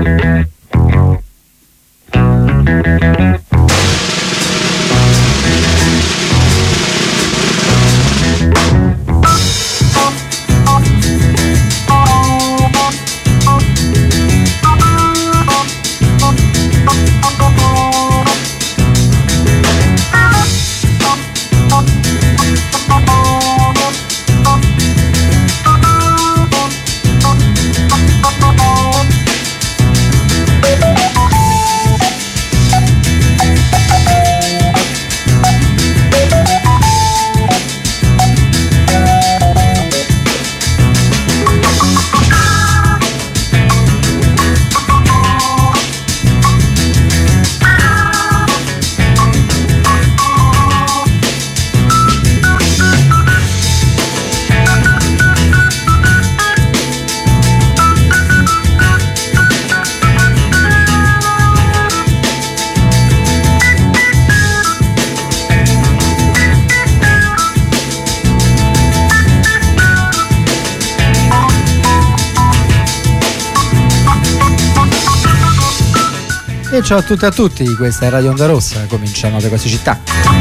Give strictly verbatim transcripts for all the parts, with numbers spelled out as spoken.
E ciao a tutti e a tutti, questa è Radio Onda Rossa, cominciano le cose città.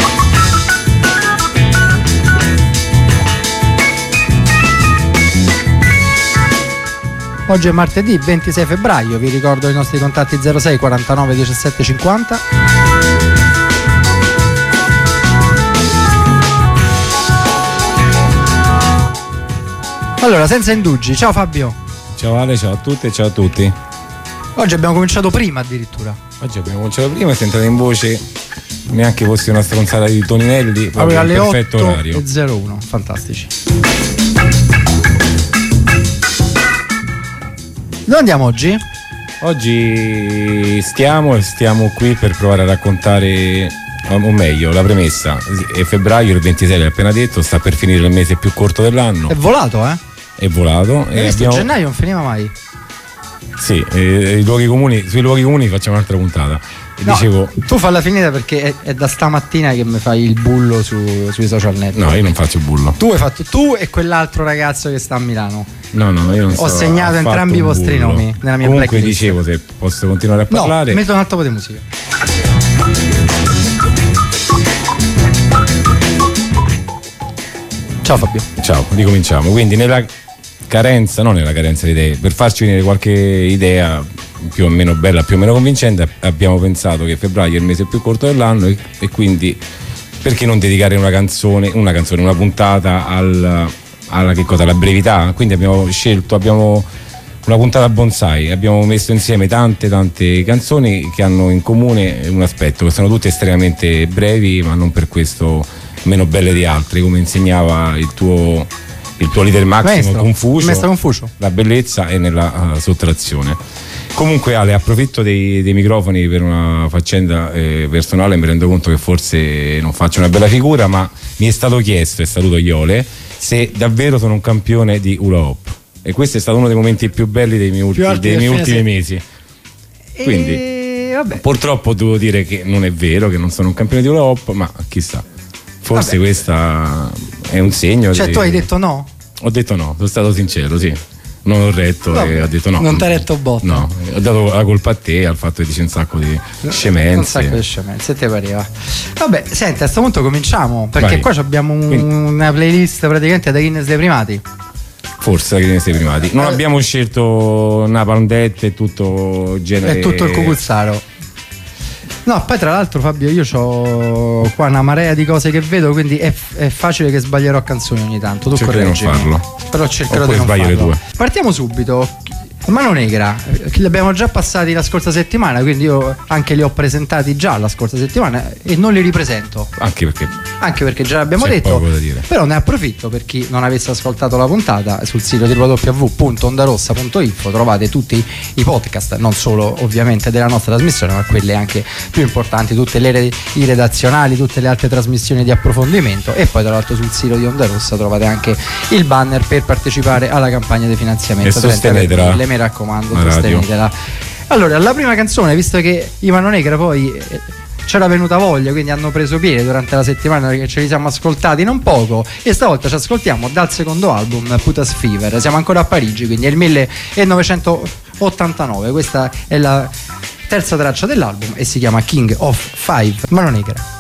Oggi è martedì ventisei febbraio, vi ricordo i nostri contatti zero sei quarantanove diciassette cinquanta. Allora, senza indugi, ciao Fabio. Ciao Ale, ciao a tutte e ciao a tutti. Oggi abbiamo cominciato prima addirittura. Oggi abbiamo cominciato prima, si è entrata in voce, neanche fosse una stronzata di Toninelli, proprio alle perfetto otto orario. e zero uno, fantastici. Dove andiamo oggi? Oggi stiamo e stiamo qui per provare a raccontare, o meglio, la premessa. È febbraio, il ventisei l'hai appena detto, sta per finire il mese più corto dell'anno. È volato, eh? È volato. E abbiamo... gennaio non finiva mai. Sì, eh, i luoghi comuni, sui luoghi comuni facciamo un'altra puntata. No, dicevo, tu falla finita perché è, è da stamattina che mi fai il bullo su, sui social network. No, io non faccio il bullo. Tu hai fatto, tu e quell'altro ragazzo che sta a Milano. No, no, io non so. Ho segnato entrambi i vostri bullo. nomi nella mia Comunque blacklist. Dicevo, se posso continuare a parlare. No, metto un altro po' di musica. Ciao Fabio. Ciao, ricominciamo. Quindi nella carenza, non nella carenza di idee, per farci venire qualche idea più o meno bella, più o meno convincente, abbiamo pensato che febbraio è il mese più corto dell'anno e, e quindi perché non dedicare una canzone, una canzone, una puntata al, alla che cosa, alla brevità. Quindi abbiamo scelto, abbiamo una puntata bonsai, abbiamo messo insieme tante tante canzoni che hanno in comune un aspetto, che sono tutte estremamente brevi, ma non per questo meno belle di altre, come insegnava il tuo il tuo leader massimo, Maestro, Confucio, Maestro Confucio. La bellezza è nella uh, sottrazione. Comunque Ale, approfitto dei, dei microfoni per una faccenda eh, personale, mi rendo conto che forse non faccio una bella figura, ma mi è stato chiesto, e saluto Iole, se davvero sono un campione di hula hoop, e questo è stato uno dei momenti più belli dei miei, ulti, dei miei ultimi se... mesi. Quindi e... vabbè. Purtroppo devo dire che non è vero, che non sono un campione di hula hoop, ma chissà, forse vabbè. Questa è un segno. Cioè di... tu hai detto no? Ho detto no, sono stato sincero, sì. Non ho retto no, e ho detto no. Non ti hai retto botta? No, ho dato la colpa a te, al fatto che dici un sacco di scemenze. Un sacco di scemenze, te pareva. Vabbè, senti, a questo punto cominciamo, perché Vai. Qua abbiamo un, Quindi. una playlist praticamente da Guinness dei primati. Forse da Guinness dei primati. Non eh. abbiamo scelto Napalm Death e tutto genere. E tutto il cucuzzaro. No, poi tra l'altro Fabio, io ho qua una marea di cose che vedo, quindi è, è facile che sbaglierò canzoni ogni tanto. Tu cercherò di non farlo. Però cercherò di non farlo. Due. Partiamo subito. Mano Negra, li abbiamo già passati la scorsa settimana, quindi io anche li ho presentati già la scorsa settimana e non li ripresento. Anche perché Anche perché già l'abbiamo c'è detto. Poco da dire. Però ne approfitto per chi non avesse ascoltato la puntata. Sul sito w w w punto ondarossa punto info trovate tutti i podcast, non solo ovviamente della nostra trasmissione, ma quelle anche più importanti, tutte le re- i redazionali, tutte le altre trasmissioni di approfondimento. E poi tra l'altro sul sito di Onda Rossa trovate anche il banner per partecipare alla campagna di finanziamento. E sostenetela, mi raccomando, sostenetela. Allora, la prima canzone, visto che i Mano Negra poi eh, c'era venuta voglia, quindi hanno preso piede durante la settimana che ce li siamo ascoltati non poco, e stavolta ci ascoltiamo dal secondo album, Putas Fever. Siamo ancora a Parigi, quindi è il millenovecento ottantanove. Questa è la terza traccia dell'album e si chiama King of Five, Mano Negra.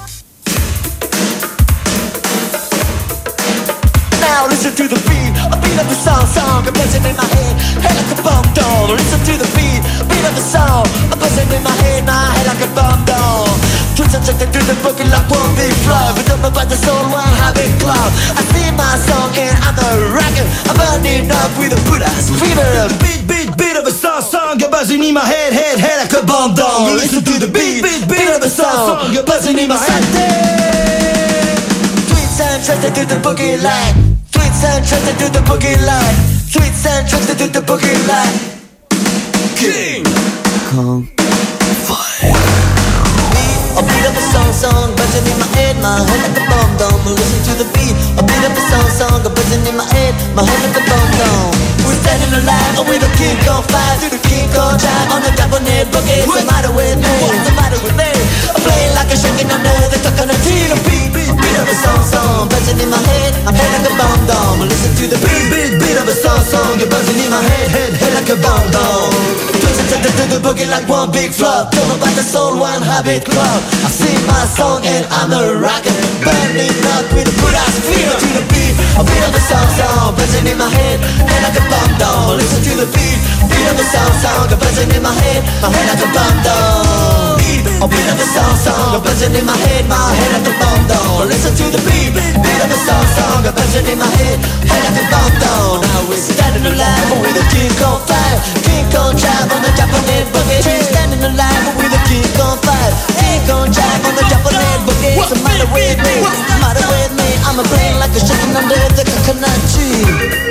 Listen to the beat, a beat of the song, song, a buzzing in my head, head like a bomb doll. Listen to the beat, beat of the song, a buzzing in my head, my head like a bomb doll. Twins are checked through the booking like one big flow. We don't know about the soul, one habit club. I sing my song and I'm a rocker. I'm burning up with a Buddha's fever. Beat, beat, beat of a song, song, a buzzing in my head, head, head like a bomb doll. Listen to the beat, beat, beat of the song, song, a buzzing in my head. Twins are checked through the booking line. Sweet and trusted to the boogie line. Sweet and trusted to the boogie line. King Kong Fire. A beat of a song, song, buzzing in my head, my head like a bomb dome. Listen to the beat, a beat of a song, song, buzzing in my head, my head like a bomb dome. We're standing alive with a King Kong Fire, through the King Kong drive on the Japanese boogie. What's the matter with me? What's the matter with me? I'm playing like a shaking under the coconut tree. The beat, beat, beat of a song, song, buzzing in my head, my head like a bomb dome. Listen to the beat, beat, beat of a song, song, you're buzzing in my head, head, head like a bomb dome. Twist and to the boogie like one big flop. Don't know about the soul, one habit club. I sing my song and I'm a rocker, burning up with a Buddha's fever. To the beat, a beat of a song, song, buzzing in my head, head like a bomb dome. Listen to the beat, beat of a song, song, buzzing in my head, my head like a bomb dome. Beat, a beat of a song, song, buzzing in my head, my head like a bomb dome. Listen to the beat, beat of a song, song, buzzing in my head, head like a bomb dome. Now we're standing alive with a King Kong Fire, King Kong drive on the Japanese boogie. We're standing alive with a King Kong Fire, King Kong drive on the Japanese boogie. What's the matter with me? What's the matter with me? I'm a brain like a chicken under the coconut tree.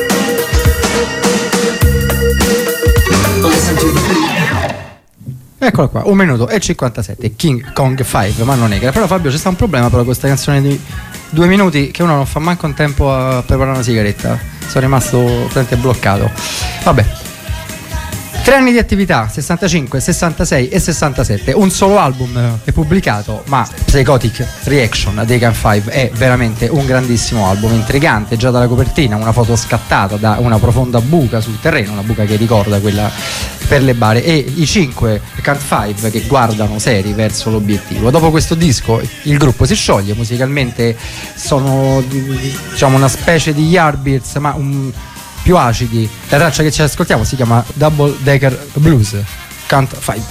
Listen to the beat. Eccola qua, un minuto e cinquantasette, King Kong Five, Mano Negra. Però Fabio, c'è sta un problema però con questa canzone di due minuti che uno non fa manco un tempo a preparare una sigaretta. Sono rimasto praticamente bloccato. Vabbè. Tre anni di attività, sessantacinque, sessantasei e sessantasette, un solo album è pubblicato, ma Psychotic Reaction dei Can Five è veramente un grandissimo album, intrigante già dalla copertina, una foto scattata da una profonda buca sul terreno, una buca che ricorda quella per le bare, e i cinque Can Five che guardano seri verso l'obiettivo. Dopo questo disco il gruppo si scioglie, musicalmente sono, diciamo, una specie di Yardbirds, ma un più acidi. La traccia che ci ascoltiamo si chiama Double Decker Blues, Can't Fight.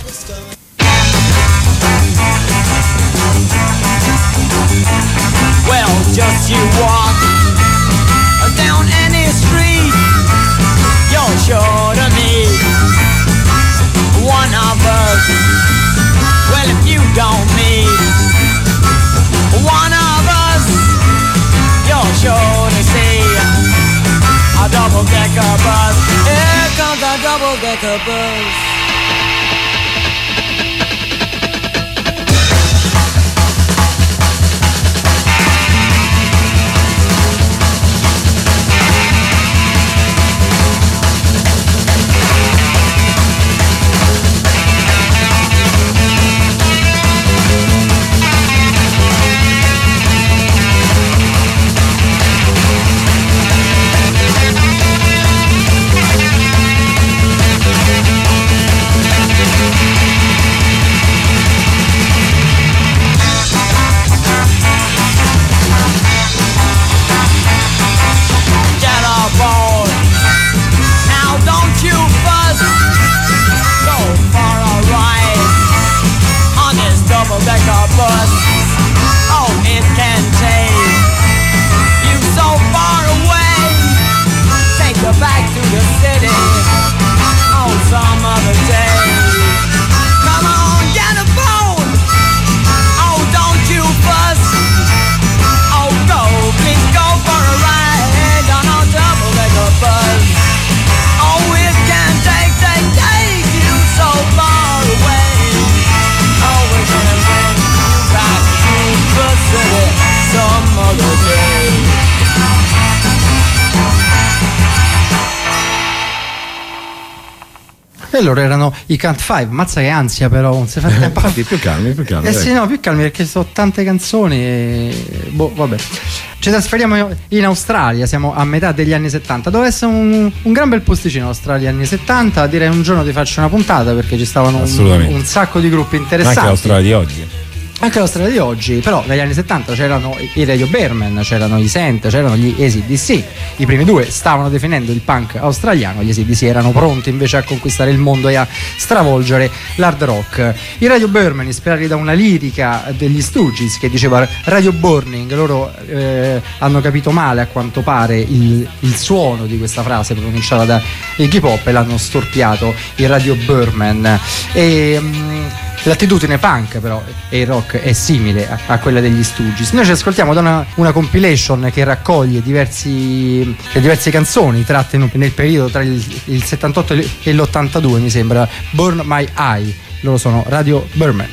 Well, just you walk down any street, you're sure to meet one of us. Well, if you don't meet one of us, you're sure to see a double-decker bus. Here comes a double-decker bus. E loro erano i Count Five, mazza che ansia però, non si fa tempo. Infatti, più calmi, più calmi. Eh sì, no, più calmi perché sono tante canzoni e... boh, vabbè. Ci trasferiamo in Australia, siamo a metà degli anni settanta. Doveva essere un, un gran bel posticino Australia anni settanta. Direi un giorno ti faccio una puntata perché ci stavano un, un sacco di gruppi interessanti. Anche l'Australia di oggi. Anche l'Australia di oggi, però negli anni settanta c'erano i Radio Bearman, c'erano i Scent, c'erano gli A C D C. I primi due stavano definendo il punk australiano, gli A C D C erano pronti invece a conquistare il mondo e a stravolgere l'hard rock. I Radio Bearman, ispirati da una lirica degli Stooges che diceva Radio Burning, loro eh, hanno capito male a quanto pare il, il suono di questa frase pronunciata da Iggy Pop e l'hanno storpiato i Radio Bearman. E... Um, l'attitudine punk però e il rock è simile a, a quella degli Stooges. Noi ci ascoltiamo da una, una compilation che raccoglie diversi, diverse canzoni tratte nel periodo tra il, il settantotto e l'ottantadue, mi sembra. Burn My Eye, loro sono Radio Bearman.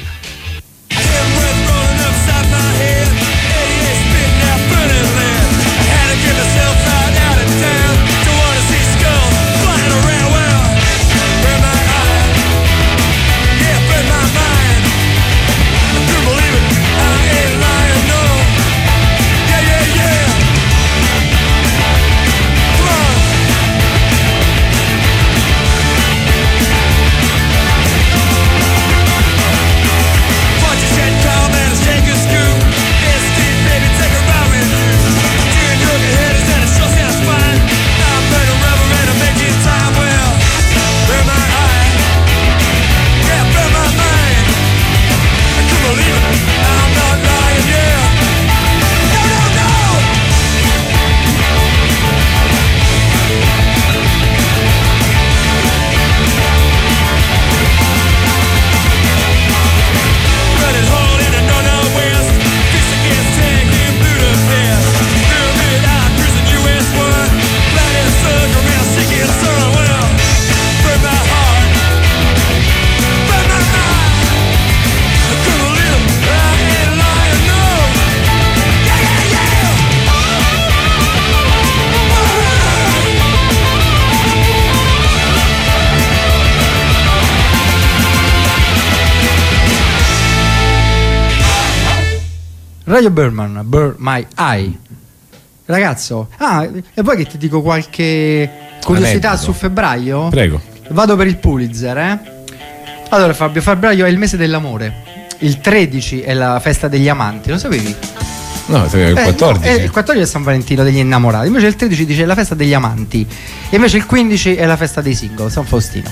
Radio Bearman, Burn My Eye. Ragazzo, ah, e poi che ti dico qualche curiosità Aneddoto. Su febbraio? Prego. Vado per il Pulitzer, eh? Allora Fabio, febbraio è il mese dell'amore. Il tredici è la festa degli amanti, lo sapevi? No, il quattordici. Eh, no, il quattordici è San Valentino degli innamorati. Invece il tredici dice la festa degli amanti. E invece il quindici è la festa dei single, San Faustino.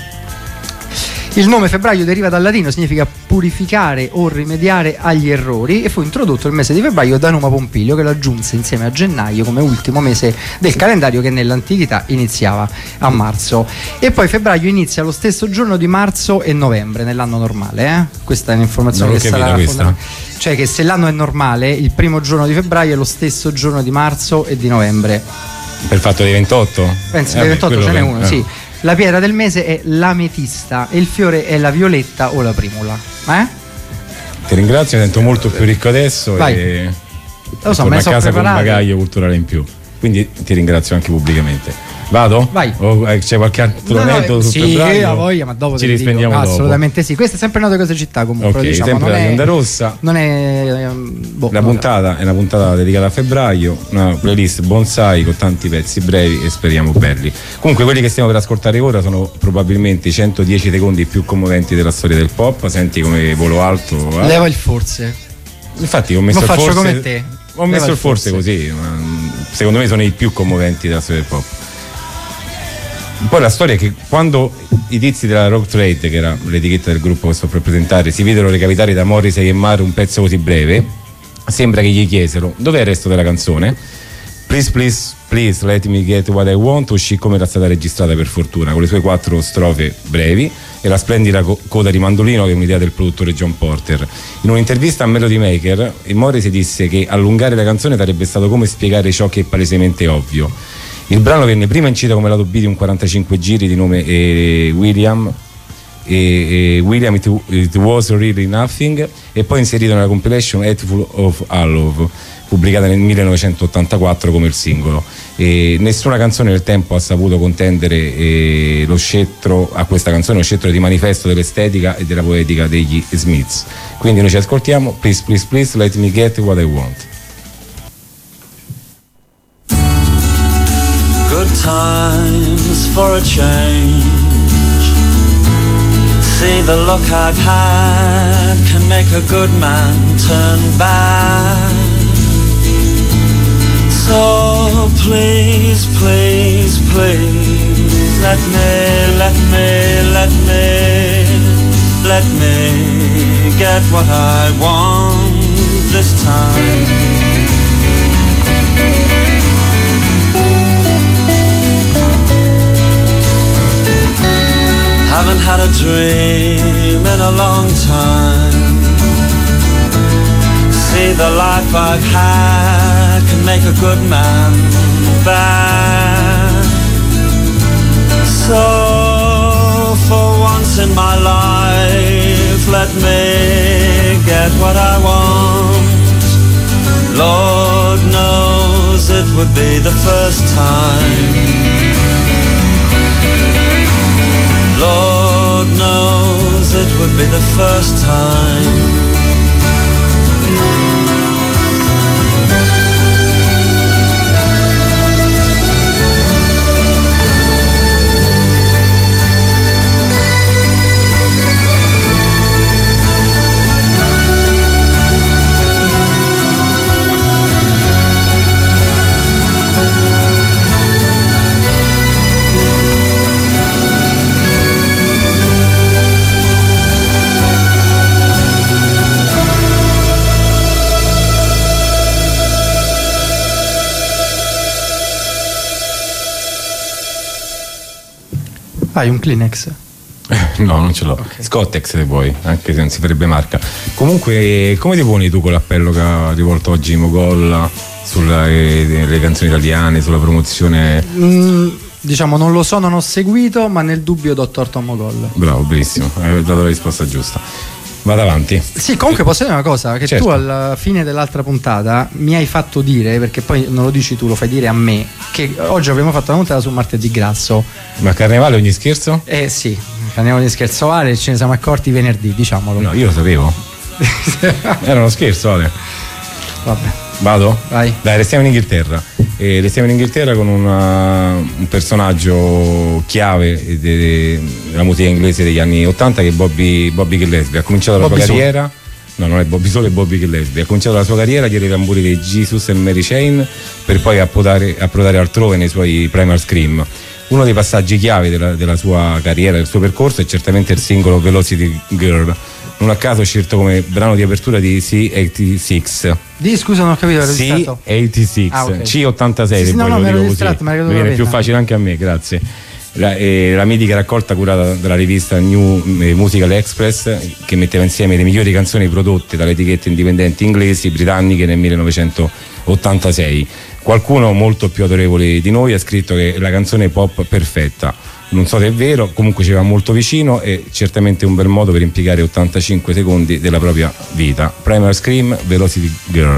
Il nome febbraio deriva dal latino, significa purificare o rimediare agli errori, e fu introdotto il mese di febbraio da Numa Pompilio, che lo aggiunse insieme a gennaio come ultimo mese del calendario che nell'antichità iniziava a marzo. E poi febbraio inizia lo stesso giorno di marzo e novembre nell'anno normale, eh? Questa è un'informazione che sarà fondamentale. Cioè che se l'anno è normale, il primo giorno di febbraio è lo stesso giorno di marzo e di novembre. Per fatto dei ventotto? Penso eh, dei ventotto ce n'è uno, eh. Sì. La pietra del mese è l'ametista e il fiore è la violetta o la primula. Eh? Ti ringrazio, mi sento molto più ricco adesso. Vai. E lo so, torno me a so casa preparato. Con un bagaglio culturale in più. Quindi ti ringrazio anche pubblicamente. Vado? Vai. O c'è qualche altro aneddoto su sì, febbraio? Sì, a voglia, ma dopo ci rispendiamo dopo. Assolutamente sì. Questa è sempre Note Cose Città, comunque. Ok, diciamo, sempre non la è, Onda Rossa. Non è boh, la puntata è una puntata dedicata a febbraio, una playlist bonsai con tanti pezzi brevi e speriamo belli. Comunque quelli che stiamo per ascoltare ora sono probabilmente i centodieci secondi più commoventi della storia del pop. Senti come volo alto. Eh? Leva il forse. Infatti ho messo Lo il faccio forse. come te. Ho messo il forse, forse così, ma secondo me sono i più commoventi della storia del pop. Poi la storia è che quando i tizi della Rock Trade, che era l'etichetta del gruppo che sto per presentare, si videro recapitare da Morrissey e Marr un pezzo così breve, sembra che gli chiesero: dov'è il resto della canzone? Please, please, please let me get what I want uscì come era stata registrata, per fortuna, con le sue quattro strofe brevi e la splendida co- coda di mandolino, che è un'idea del produttore John Porter. In un'intervista a Melody Maker, Morrissey disse che allungare la canzone sarebbe stato come spiegare ciò che è palesemente ovvio. Il brano venne prima incisa come lato B di un quarantacinque giri di nome eh, William e, e William it, it Was Really Nothing, e poi inserito nella compilation Hateful of Love. pubblicata nel millenovecentottantaquattro come il singolo. E nessuna canzone nel tempo ha saputo contendere eh, lo scettro a questa canzone, lo scettro di manifesto dell'estetica e della poetica degli Smiths. Quindi noi ci ascoltiamo Please Please Please Let Me Get What I Want. Good times for a change. See, the luck I've had can make a good man turn bad. So please, please, please let me, let me, let me, let me get what I want this time. Haven't had a dream in a long time. See, the life I've had can make a good man bad. So for once in my life, let me get what I want. Lord knows it would be the first time. Lord knows it would be the first time. Hai un Kleenex? No, non ce l'ho. Okay. Scottex se vuoi, anche se non si farebbe marca. Comunque, come ti poni tu con l'appello che ha rivolto oggi Mogol sulle le canzoni italiane, sulla promozione? Mm, diciamo, non lo so, non ho seguito, ma nel dubbio do torto a Mogol. Bravo, benissimo, hai dato la risposta giusta. Vado avanti. Sì, comunque posso dire una cosa, che certo. Tu alla fine dell'altra puntata mi hai fatto dire, perché poi non lo dici tu, lo fai dire a me, che oggi abbiamo fatto una puntata su martedì grasso. Ma carnevale ogni scherzo? Eh sì, carnevale ogni scherzo vale, ce ne siamo accorti venerdì, diciamolo. No, io lo sapevo. Era uno scherzo, Ale. Vabbè. Vado? Vai. Dai, restiamo in Inghilterra. E restiamo in Inghilterra con una, un personaggio chiave della musica inglese degli anni ottanta, che è Bobby, Bobby Gillespie. Ha cominciato Bobby la sua carriera. Soul. No, non è Bobby Soul, è Bobby Gillespie. Ha cominciato la sua carriera dietro i tamburi dei Jesus e Mary Chain, per poi approdare, approdare altrove nei suoi Primal Scream. Uno dei passaggi chiave della, della sua carriera, del suo percorso, è certamente il singolo Velocity Girl. Non a caso scelto come brano di apertura di C ottantasei. Di scusa, non ho capito. C ottantasei, ah, okay. C ottantasei, sì, se no, poi no, lo dico così. Mi viene più facile anche a me, grazie. La, eh, la mitica raccolta curata dalla rivista New Musical Express, che metteva insieme le migliori canzoni prodotte dalle etichette indipendenti inglesi britanniche nel millenovecentottantasei. Qualcuno molto più autorevole di noi ha scritto che è la canzone pop perfetta. Non so se è vero, comunque ci va molto vicino e certamente un bel modo per impiegare ottantacinque secondi della propria vita. Primal Scream, Velocity Girl.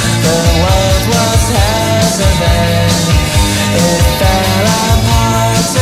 It fell apart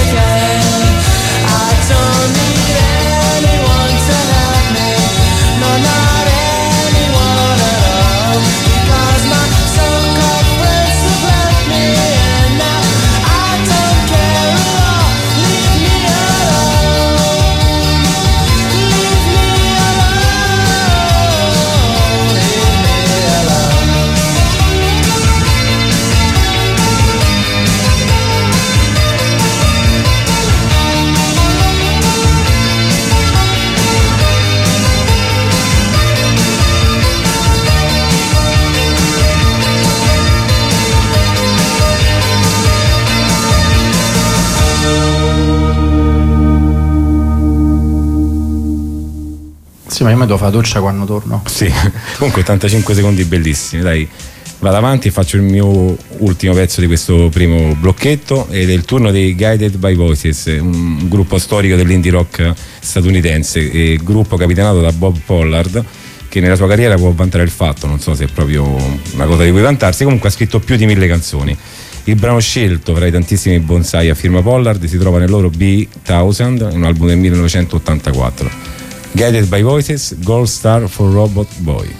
Sì, ma io mi devo fare la doccia quando torno. Sì, comunque ottantacinque secondi bellissimi, dai. Vado avanti e faccio il mio ultimo pezzo di questo primo blocchetto ed è il turno dei Guided by Voices, un gruppo storico dell'indie rock statunitense, e gruppo capitanato da Bob Pollard, che nella sua carriera può vantare il fatto, non so se è proprio una cosa di cui vantarsi, comunque ha scritto più di mille canzoni. Il brano scelto fra i tantissimi bonsai a firma Pollard si trova nel loro B mille, un album del millenovecentottantaquattro. Guided by Voices, Gold Star for Robot Boy.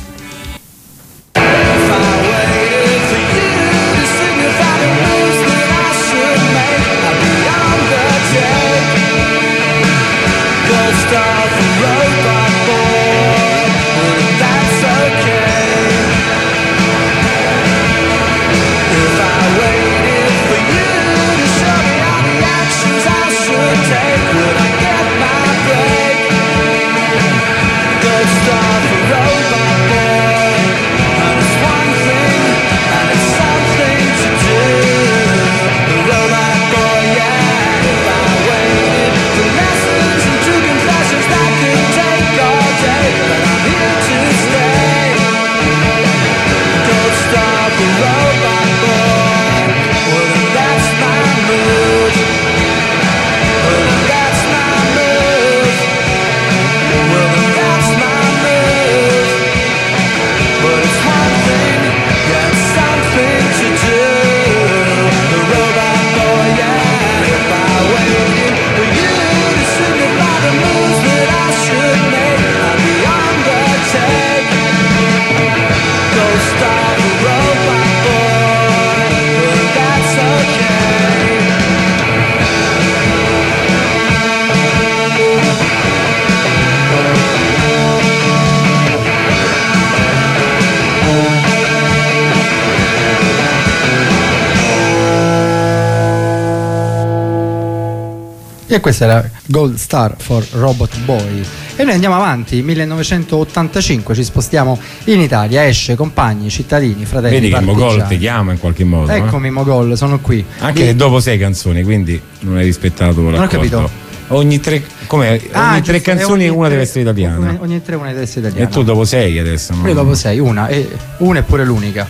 E questa era Gold Star for Robot Boy. E noi andiamo avanti, millenovecentottantacinque, ci spostiamo in Italia, esce Compagni, Cittadini, Fratelli, vedi che Partigiani. Mogol ti chiama in qualche modo. Eccomi, eh? Mogol, sono qui. Anche Di... se dopo sei canzoni, quindi non hai rispettato l'accordo. Non ho capito. Ogni tre, come, ah, ogni tre canzoni ogni una tre, deve essere italiana. Ogni, ogni tre una deve essere italiana. E tu dopo sei adesso. No? Io dopo sei, una, e una è pure l'unica.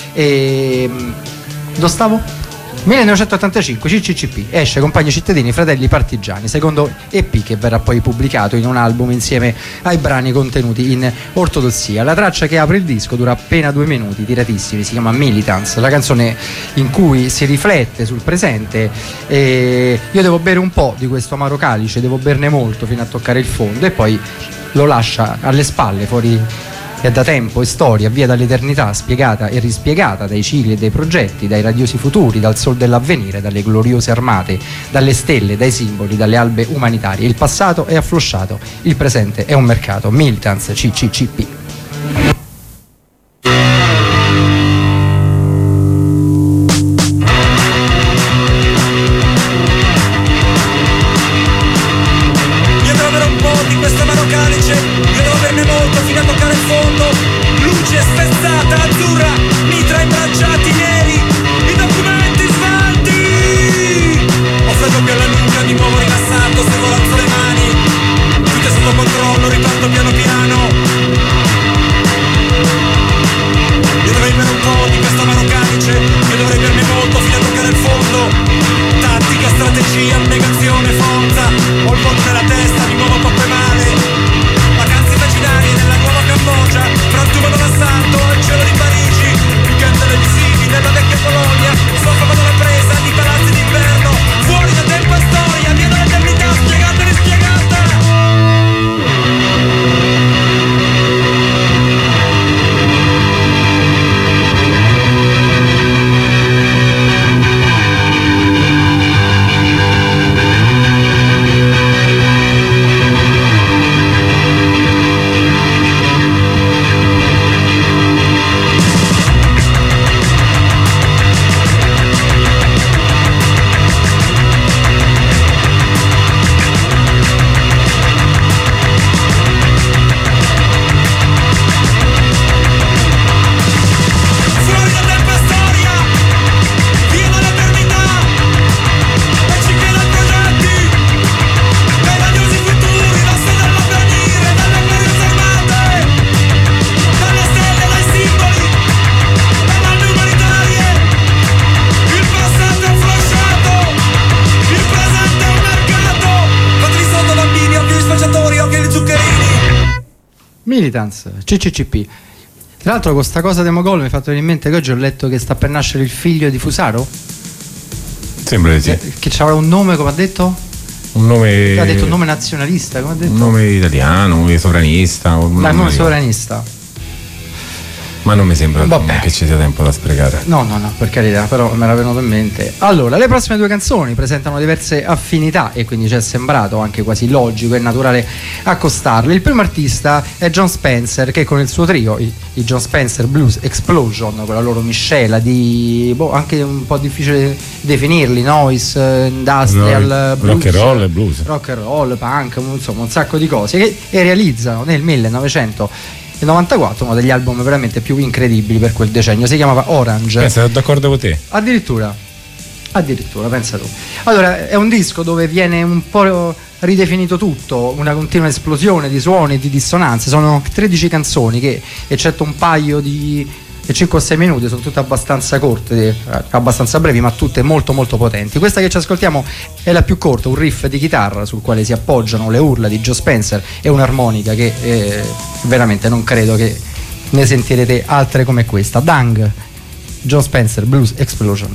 E dove stavo? millenovecentottantacinque, C C C P, esce Compagni Cittadini, Fratelli Partigiani, secondo E P che verrà poi pubblicato in un album insieme ai brani contenuti in Ortodossia. La traccia che apre il disco dura appena due minuti, tiratissimi, si chiama Militance, la canzone in cui si riflette sul presente. E io devo bere un po' di questo amaro calice, devo berne molto fino a toccare il fondo, e poi lo lascia alle spalle, fuori è da tempo, è storia, via dall'eternità, spiegata e rispiegata dai cicli e dai progetti, dai radiosi futuri, dal sol dell'avvenire, dalle gloriose armate, dalle stelle, dai simboli, dalle albe umanitarie. Il passato è afflosciato, il presente è un mercato. Militance, C C C P. Controllo, riparto piano piano. Militants, C C C P. Tra l'altro con sta cosa di Mogol mi è fatto venire in mente che oggi ho letto che sta per nascere il figlio di Fusaro. Sembra di sì. Che, che avrà un nome, come ha detto? Un nome. Ha detto un nome nazionalista, come ha detto? Un nome italiano, un nome sovranista. Un nome, nome sovranista. Ma non mi sembra Vabbè. che ci sia tempo da sprecare. No, no, no, per carità, però me era venuto in mente. Allora, le prossime due canzoni presentano diverse affinità e quindi ci è sembrato anche quasi logico e naturale accostarle. Il primo artista è Jon Spencer, che con il suo trio, i, i Jon Spencer Blues Explosion, con la loro miscela di boh, anche un po' difficile definirli, noise, industrial, blues, rock and roll e blues. Rock and roll, punk, insomma, un sacco di cose che e realizzano nel millenovecento novantaquattro uno degli album veramente più incredibili per quel decennio. Si chiamava Orange. Pensa, sono d'accordo con te. Addirittura addirittura pensa tu. Allora, è un disco dove viene un po' ridefinito tutto, una continua esplosione di suoni e di dissonanze. Sono tredici canzoni che, eccetto un paio di cinque o sei minuti, sono tutte abbastanza corte, abbastanza brevi, ma tutte molto molto potenti. Questa che ci ascoltiamo è la più corta, un riff di chitarra sul quale si appoggiano le urla di Jon Spencer e un'armonica che eh, veramente non credo che ne sentirete altre come questa. Dung, Jon Spencer Blues Explosion.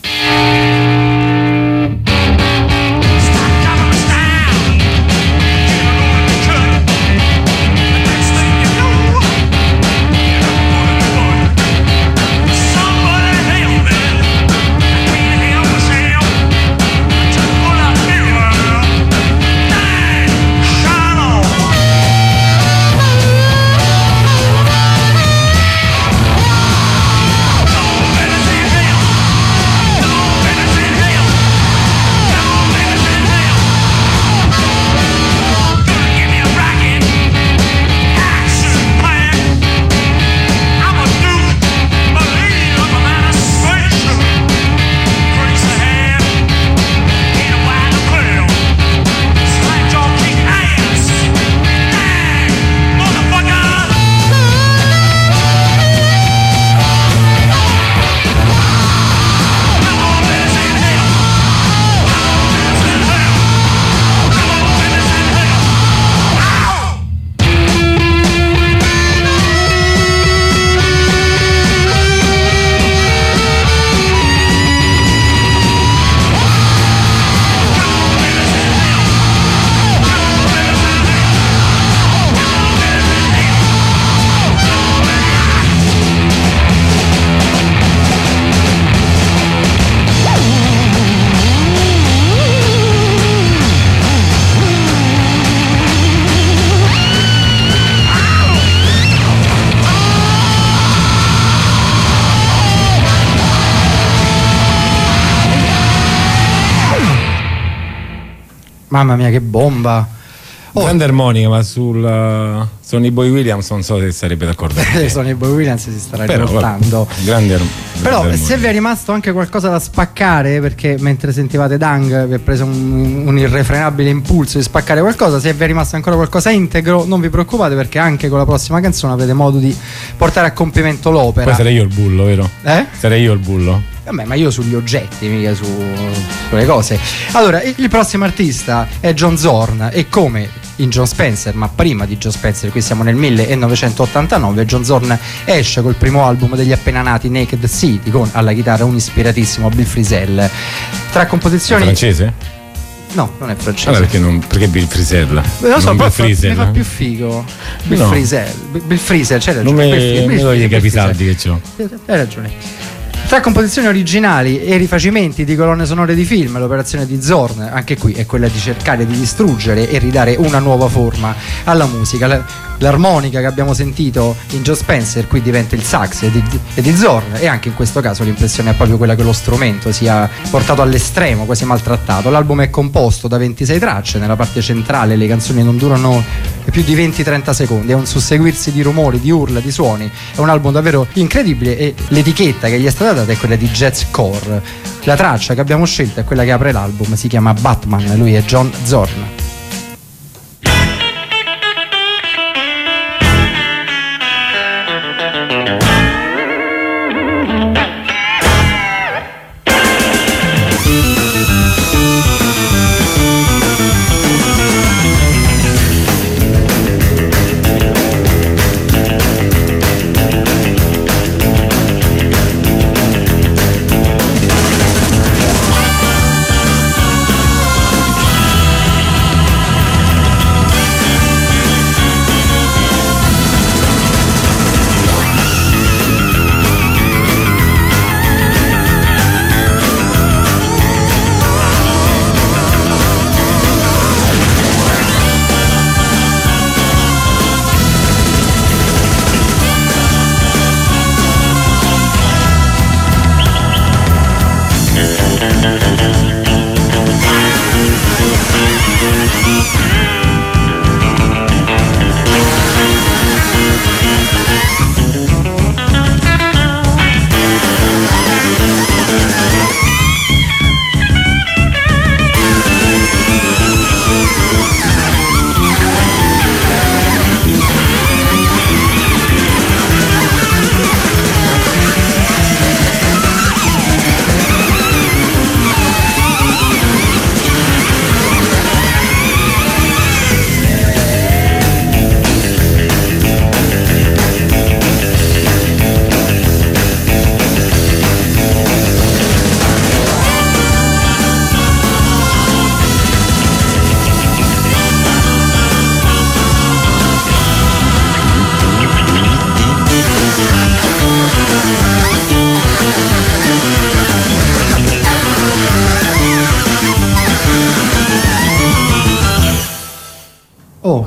Mamma mia, che bomba! Oh. Grande armonica, ma sul uh, Sonny Boy Williams non so se sarebbe d'accordo. Sonny Boy Williams si starà riportando. Grande, grande Però armonica. Se vi è rimasto anche qualcosa da spaccare, perché mentre sentivate Dung vi è preso un, un irrefrenabile impulso di spaccare qualcosa, se vi è rimasto ancora qualcosa integro, non vi preoccupate, perché anche con la prossima canzone avrete modo di portare a compimento l'opera. Poi sarei io il bullo, vero? Eh? Sarei io il bullo. Vabbè, ma io sugli oggetti, mica su, sulle cose. Allora, il, il prossimo artista è John Zorn, e come in Jon Spencer, ma prima di Jon Spencer, qui siamo nel millenovecentottantanove, John Zorn esce col primo album degli appena nati Naked City, con alla chitarra un ispiratissimo Bill Frisell. Tra composizioni... È francese? No, non è francese. Allora perché, non, perché Bill Frisell? Non lo so, non però Bill Frisell, mi fa più figo. Bill no. Frisell, Bill Frisell, c'è ragione. Non Bill, mi voglio i capisaldi che c'ho. Hai ragione. Tra composizioni originali e rifacimenti di colonne sonore di film, l'operazione di Zorn, anche qui, è quella di cercare di distruggere e ridare una nuova forma alla musica. L'armonica che abbiamo sentito in Jon Spencer qui diventa il sax e di, e di Zorn, e anche in questo caso l'impressione è proprio quella che lo strumento sia portato all'estremo, quasi maltrattato. L'album è composto da ventisei tracce, nella parte centrale le canzoni non durano più di venti trenta secondi, è un susseguirsi di rumori, di urla, di suoni, è un album davvero incredibile, e l'etichetta che gli è stata data è quella di jazzcore. La traccia che abbiamo scelto è quella che apre l'album, si chiama Batman, lui è John Zorn.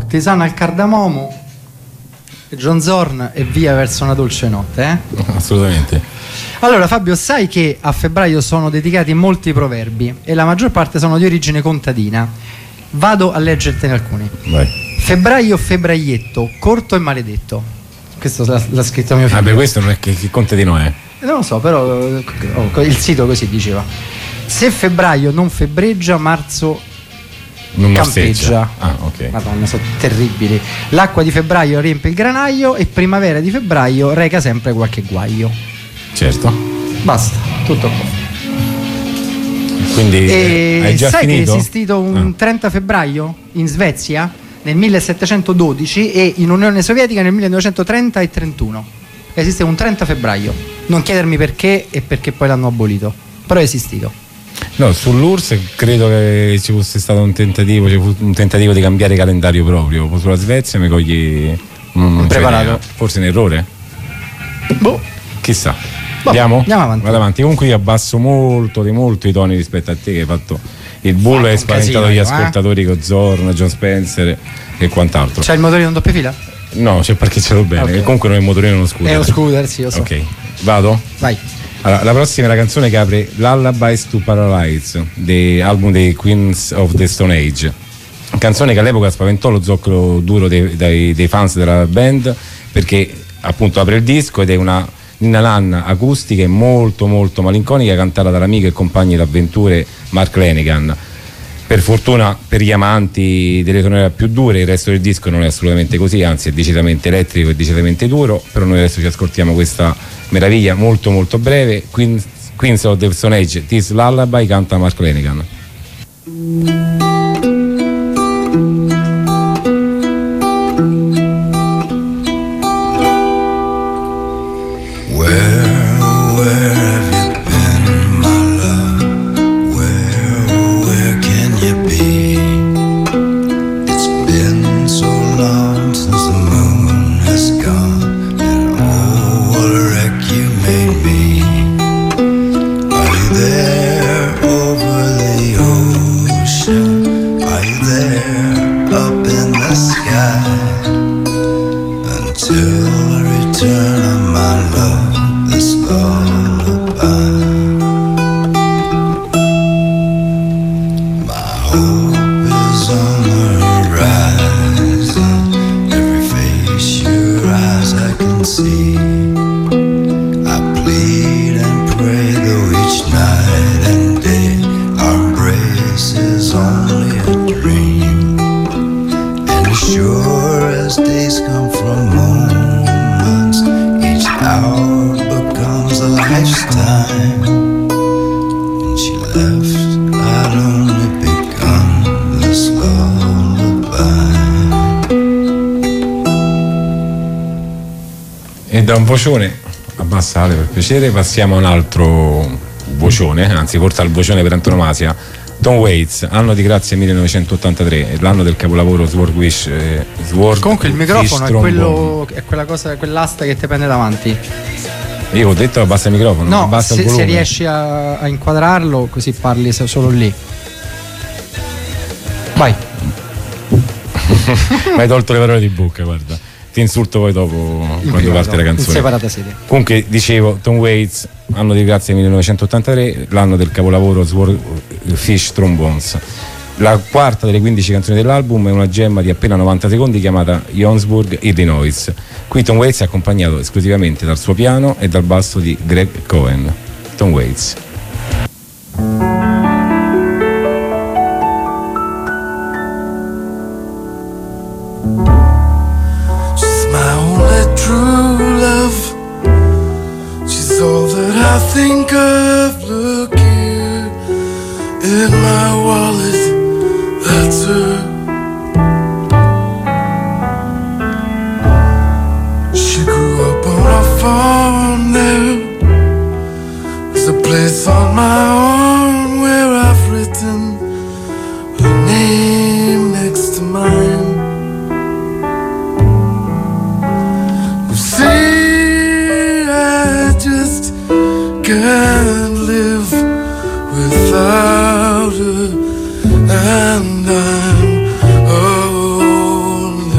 tisana al cardamomo, John Zorn e via verso una dolce notte, eh? Assolutamente. Allora Fabio, sai che a febbraio sono dedicati molti proverbi e la maggior parte sono di origine contadina. Vado a leggertene alcuni. Vai. Febbraio, febbraietto, corto e maledetto. Questo l'ha, l'ha scritto mio figlio. Ah, beh, questo non è che, che contadino è? Non lo so, però oh, il sito così diceva. Se febbraio non febbreggia, marzo non campeggia. Ah, ok. Madonna, sono terribili. L'acqua di febbraio riempie il granaio e primavera di febbraio reca sempre qualche guaio. Certo. Basta, tutto qua. Quindi e hai già sai finito? Che è esistito un ah. trenta febbraio in Svezia nel millesettecentododici e in Unione Sovietica nel millenovecentotrenta e trentuno. Esiste un trenta febbraio. Non chiedermi perché e perché poi l'hanno abolito, però è esistito. No, sull'U R S S credo che ci fosse stato un tentativo, ci fu un tentativo di cambiare calendario proprio. Sulla Svezia mi cogli un preparato. Forse un errore? Boh. Chissà. Boh, Andiamo? Andiamo avanti. Vado avanti. Comunque io abbasso molto di molto i toni rispetto a te, che hai fatto il bullo e hai spaventato gli ascoltatori eh? con Zorn, John Spencer e quant'altro. C'è il motorino in doppia fila? No, c'è il parcheggiato bene. Okay. E comunque non è il motorino, è uno scooter. È uno scooter, sì, lo so. Ok, vado? Vai. Allora, la prossima è la canzone che apre Lullabies to Paralyze, dell'album dei Queens of the Stone Age. Canzone che all'epoca spaventò lo zoccolo duro dei, dei, dei fans della band, perché appunto apre il disco ed è una Nina Lann acustica e molto molto malinconica, cantata dall'amico e compagno d'avventure Mark Lanegan. Per fortuna per gli amanti delle tonalità più dure, il resto del disco non è assolutamente così, anzi è decisamente elettrico e decisamente duro, però noi adesso ci ascoltiamo questa meraviglia molto molto breve. Queens, Queens of the Stone Age, This Lullaby, canta Mark Lanegan. Da un vocione abbassate per piacere, passiamo a un altro vocione, anzi porta il vocione per antonomasia. Tom Waits, anno di grazia millenovecentottantatré, l'anno del capolavoro Sword Wish eh, Sword Comunque il microfono è, quello, è quella cosa, quell'asta che ti prende davanti. Io ho detto abbassa il microfono, no, abbassa se, il volume. se riesci a, a inquadrarlo così parli solo lì. Vai. Mi hai tolto le parole di bocca, guarda. Ti insulto poi dopo in quando parte la canzone. Separata sede. Comunque dicevo, Tom Waits, anno di grazia millenovecentottantatré, l'anno del capolavoro Swordfish Trombones. La quarta delle quindici canzoni dell'album è una gemma di appena novanta secondi chiamata Johannesburg, Illinois. Qui Tom Waits è accompagnato esclusivamente dal suo piano e dal basso di Greg Cohen. Tom Waits. I think of, look here in my wallet, that's her. She grew up on a farm there. There's a place on my arm where I've written her name next to mine. You see, I just can't live without her, and I'm only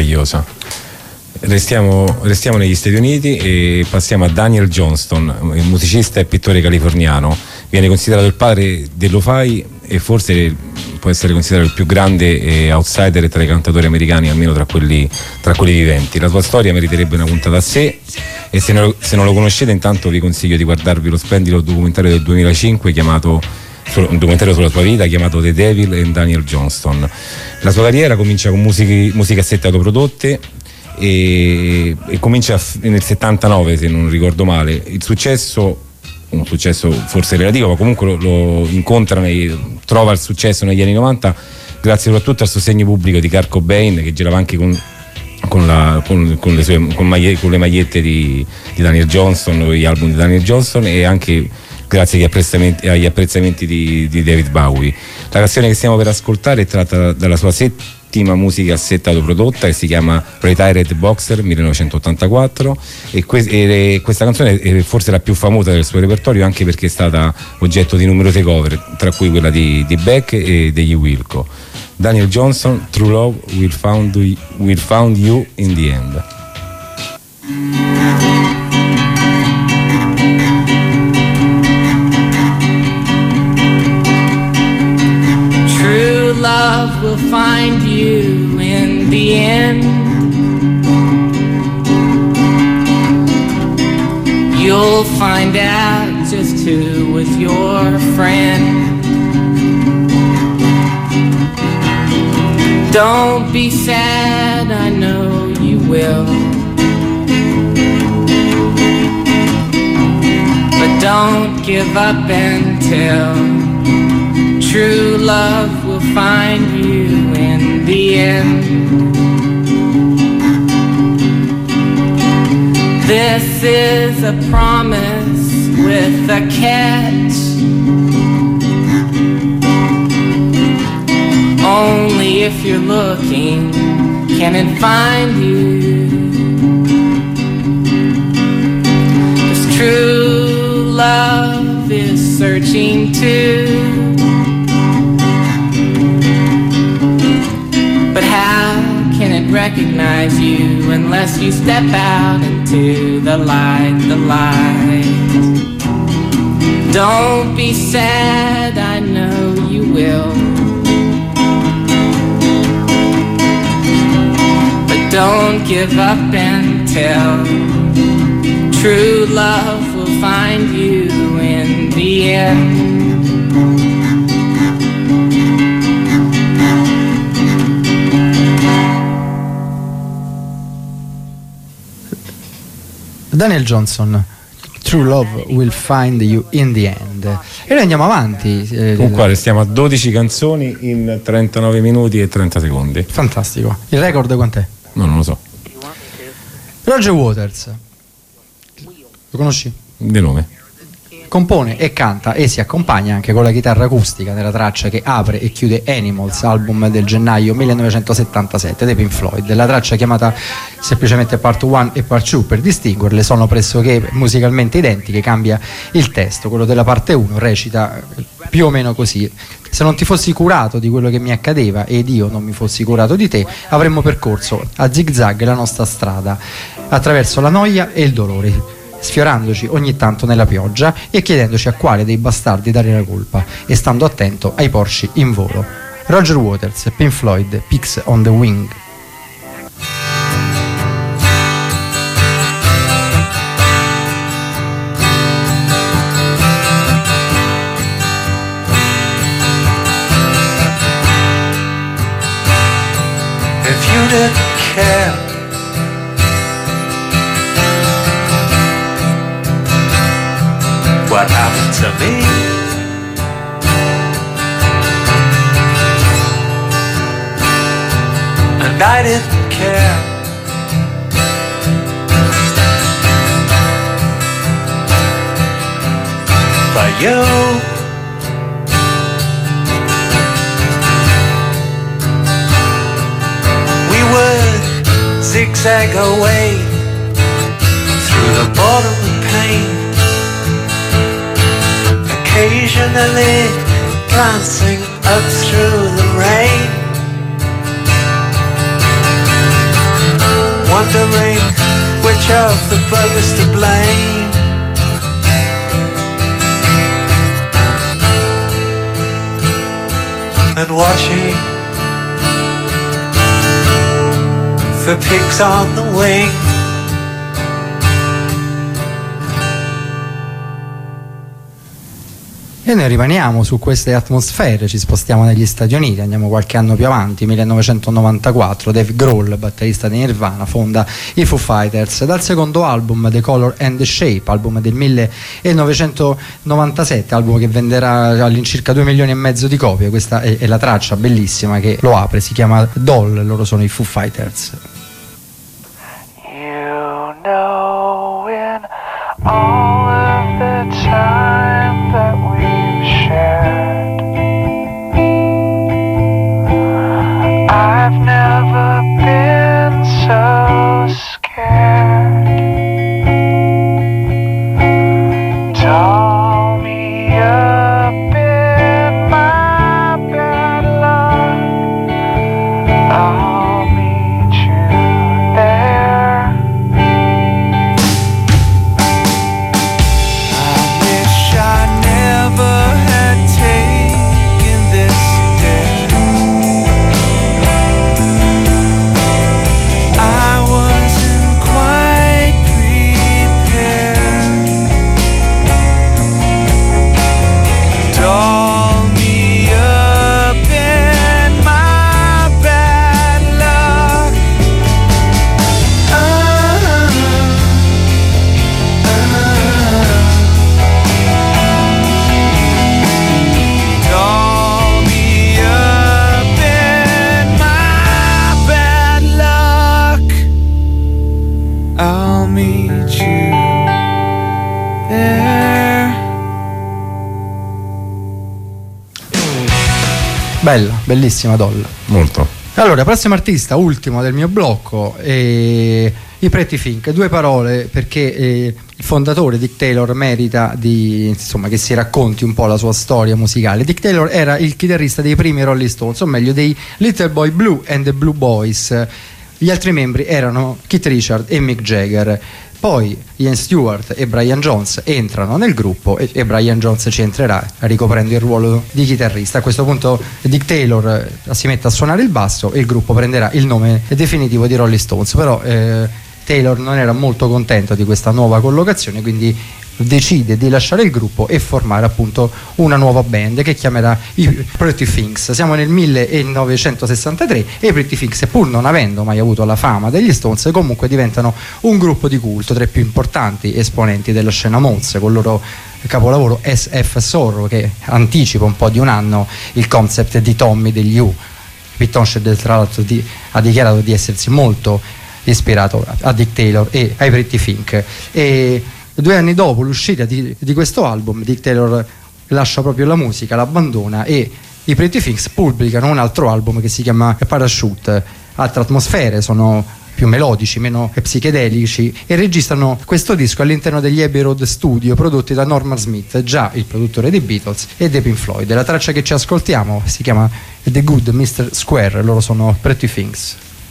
meravigliosa. Restiamo, restiamo negli Stati Uniti e passiamo a Daniel Johnston, musicista e pittore californiano. Viene considerato il padre dello-fi e forse può essere considerato il più grande eh, outsider tra i cantatori americani, almeno tra quelli, tra quelli viventi. La sua storia meriterebbe una puntata a sé, e se non, se non lo conoscete intanto vi consiglio di guardarvi lo splendido documentario del duemilacinque chiamato un documentario sulla sua vita chiamato The Devil and Daniel Johnston. La sua carriera comincia con musiche, musicassette autoprodotte e, e comincia nel settantanove, se non ricordo male. Il successo, un successo forse relativo, ma comunque lo, lo incontra, nei, trova il successo negli anni novanta grazie soprattutto al sostegno pubblico di Kurt Cobain, che girava anche con Con, la, con, con, le sue, con, maglie, con le magliette di, di Daniel Johnston, gli album di Daniel Johnston, e anche grazie agli apprezzamenti, agli apprezzamenti di, di David Bowie. La canzone che stiamo per ascoltare è tratta dalla sua settima musicassetta autoprodotta e si chiama Retired Boxer millenovecentottantaquattro, e, que- e questa canzone è forse la più famosa del suo repertorio, anche perché è stata oggetto di numerose cover, tra cui quella di, di Beck e degli Wilco. Daniel Johnston, True Love Will Found, will found You in the End. True love will find you in the end. You'll find out just who was your friend. Don't be sad, I know you will. But don't give up until true love will find you in the end. This is a promise with a catch. Only if you're looking can it find you. 'Cause true love is searching too. But how can it recognize you unless you step out into the light, the light? Don't be sad, I know you will. Don't give up until true love will find you in the end. Daniel Johnston, True Love Will Find You in the End. E noi andiamo avanti. Eh, Comunque restiamo a dodici canzoni in trentanove minuti e trenta secondi. Fantastico. Il record quant'è? No, non lo so. Roger Waters, lo conosci? Di nome. Compone e canta e si accompagna anche con la chitarra acustica nella traccia che apre e chiude Animals, album del gennaio millenovecentosettantasette dei Pink Floyd. La traccia chiamata semplicemente Part uno e Part due per distinguerle sono pressoché musicalmente identiche, cambia il testo. Quello della parte uno recita più o meno così: se non ti fossi curato di quello che mi accadeva ed io non mi fossi curato di te, avremmo percorso a zigzag la nostra strada attraverso la noia e il dolore, sfiorandoci ogni tanto nella pioggia e chiedendoci a quale dei bastardi dare la colpa, e stando attento ai porci in volo. Roger Waters, Pink Floyd, Pigs on the Wing. If you didn't care what happened to me, and I didn't care, but you, we would zigzag away through the bodily pain, occasionally glancing up through the rain. wondering which of the brothers to blame. And watching for pigs on the wing. E noi rimaniamo su queste atmosfere, ci spostiamo negli Stati Uniti, andiamo qualche anno più avanti, millenovecentonovantaquattro, Dave Grohl, batterista di Nirvana, fonda i Foo Fighters. Dal secondo album, The Color and the Shape, album del millenovecentonovantasette, album che venderà all'incirca due milioni e mezzo di copie, questa è, è la traccia bellissima che lo apre, si chiama Doll, loro sono i Foo Fighters. You know, in all of the time that we've shared, I've never been so scared. Doll me up in my bad luck, I'll meet you there. I wish I never had taken this step. I wasn't quite prepared. Doll me up in my bad luck. Uh, uh. Doll me up in my bad luck. I'll meet you there. Bella, bellissima Doll. Molto. Allora, prossimo artista, ultimo del mio blocco, eh, i Pretty Fink. Due parole perché eh, il fondatore Dick Taylor merita di, insomma, che si racconti un po' la sua storia musicale. Dick Taylor era il chitarrista dei primi Rolling Stones, o meglio dei Little Boy Blue and the Blue Boys. Gli altri membri erano Keith Richards e Mick Jagger. Poi Ian Stewart e Brian Jones entrano nel gruppo e, e Brian Jones ci entrerà ricoprendo il ruolo di chitarrista. A questo punto Dick Taylor eh, si mette a suonare il basso e il gruppo prenderà il nome definitivo di Rolling Stones. Però eh, Taylor non era molto contento di questa nuova collocazione, quindi decide di lasciare il gruppo e formare appunto una nuova band che chiamerà i Pretty Things. Siamo nel millenovecentosessantatré e i Pretty Things, pur non avendo mai avuto la fama degli Stones, comunque diventano un gruppo di culto tra i più importanti esponenti della scena Moz, con il loro capolavoro S F Sorrow, che anticipa un po' di un anno il concept di Tommy degli U. Pete Townshend tra l'altro di, ha dichiarato di essersi molto ispirato a Dick Taylor e ai Pretty Fink. E due anni dopo l'uscita di, di questo album, Dick Taylor lascia proprio la musica, l'abbandona e i Pretty Fink pubblicano un altro album che si chiama Parachute. Altre atmosfere, sono più melodici, meno psichedelici, e registrano questo disco all'interno degli Abbey Road Studio prodotti da Norman Smith, già il produttore dei Beatles e dei Pink Floyd. La traccia che ci ascoltiamo si chiama The Good mister Square, loro sono Pretty Things.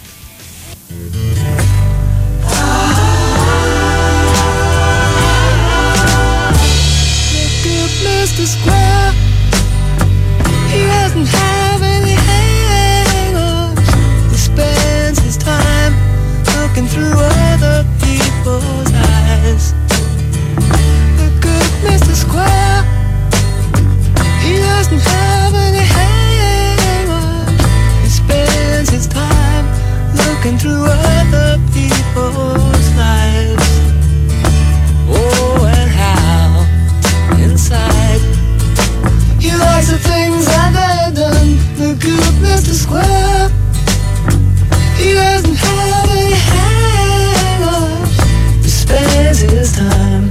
mister Square, he doesn't have any hang-ups. He spends his time looking through other people's eyes. The good mister Square, he doesn't have any hang-ups. He spends his time looking through other people's lives. Oh, and how inside he likes the things that they've done. The good mister Square, he doesn't have any hang-ups. He spends his time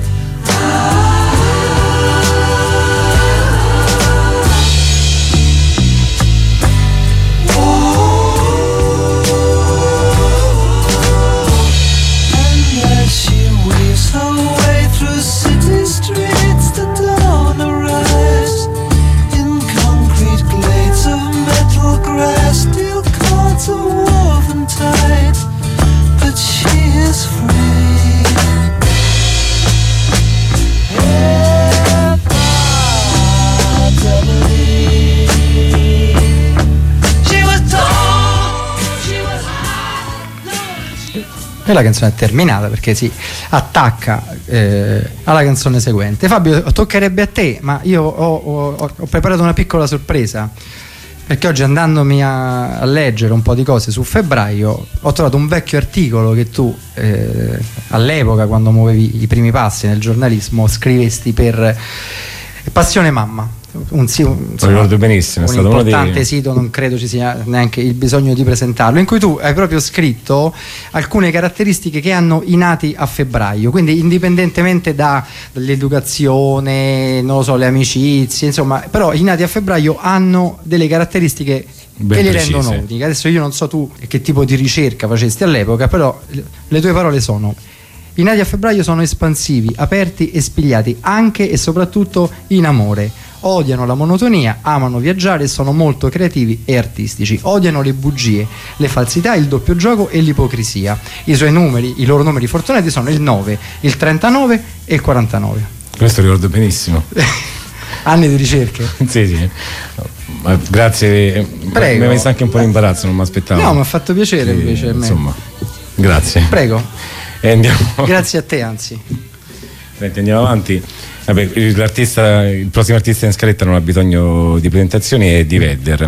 grass, still E la canzone è terminata perché si attacca eh, alla canzone seguente. Fabio, toccherebbe a te, ma io ho, ho, ho preparato una piccola sorpresa, perché oggi andandomi a, a leggere un po' di cose su Febbraio ho trovato un vecchio articolo che tu eh, all'epoca, quando muovevi i primi passi nel giornalismo, scrivesti per Passione Mamma. Un, sì, un, insomma, lo ricordo benissimo, è un stato importante uno dei... sito, non credo ci sia neanche il bisogno di presentarlo, in cui tu hai proprio scritto alcune caratteristiche che hanno i nati a febbraio, quindi indipendentemente da, dall'educazione, non lo so, le amicizie, insomma, però i nati a febbraio hanno delle caratteristiche ben che li precise. Rendono uniche. Adesso io non so tu che tipo di ricerca facesti all'epoca, però le tue parole sono: i nati a febbraio sono espansivi, aperti e spigliati, anche e soprattutto in amore. Odiano la monotonia, amano viaggiare e sono molto creativi e artistici. Odiano le bugie, le falsità, il doppio gioco e l'ipocrisia. I suoi numeri, i loro numeri fortunati sono il nove, il trentanove e il quarantanove. Questo ricordo benissimo. Anni di ricerche. Sì, sì. Ma grazie. Prego. Mi ha messo anche un po' in imbarazzo, non mi aspettavo. No, mi ha fatto piacere sì, invece. Insomma, grazie. Prego. E andiamo. Grazie a te, anzi. Senti, andiamo avanti. Vabbè, l'artista, il prossimo artista in scaletta non ha bisogno di presentazioni, è di Vedder.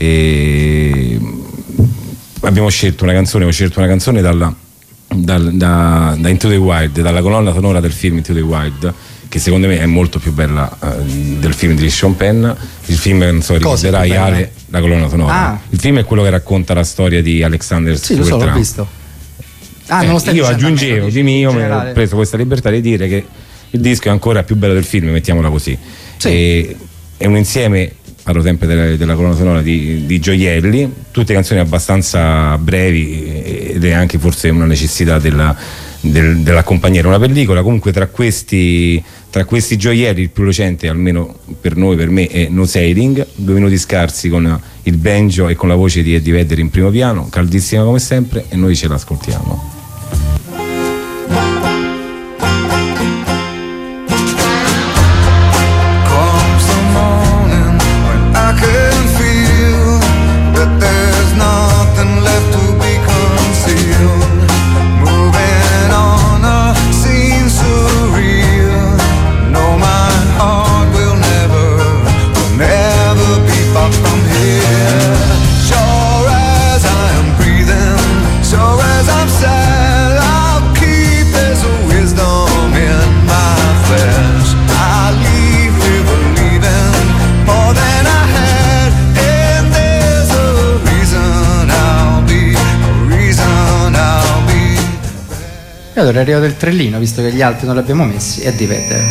E abbiamo scelto una canzone, ho scelto una canzone dalla, dal, da, da Into the Wild, dalla colonna sonora del film Into the Wild, che secondo me è molto più bella uh, del film di Sean Penn. Il film, non so, ricorderai Ale, la colonna sonora. Ah. Il film è quello che racconta la storia di Alexander Sì, lo so, l'ho visto. Ah, eh, non lo stai io aggiungevo di mio, mi ho generale. preso questa libertà di dire che il disco è ancora più bello del film, mettiamola così. Sì. E, è un insieme, parlo sempre della, della colonna sonora, di, di gioielli, tutte canzoni abbastanza brevi, ed è anche forse una necessità della, del, dell'accompagnare una pellicola. Comunque tra questi, tra questi gioielli il più recente, almeno per noi, per me, è No Sailing, due minuti scarsi con il banjo e con la voce di Eddie Vedder in primo piano, caldissima come sempre, e noi ce l'ascoltiamo. E allora è arrivato il trellino, visto che gli altri non li abbiamo messi, è di Vedder.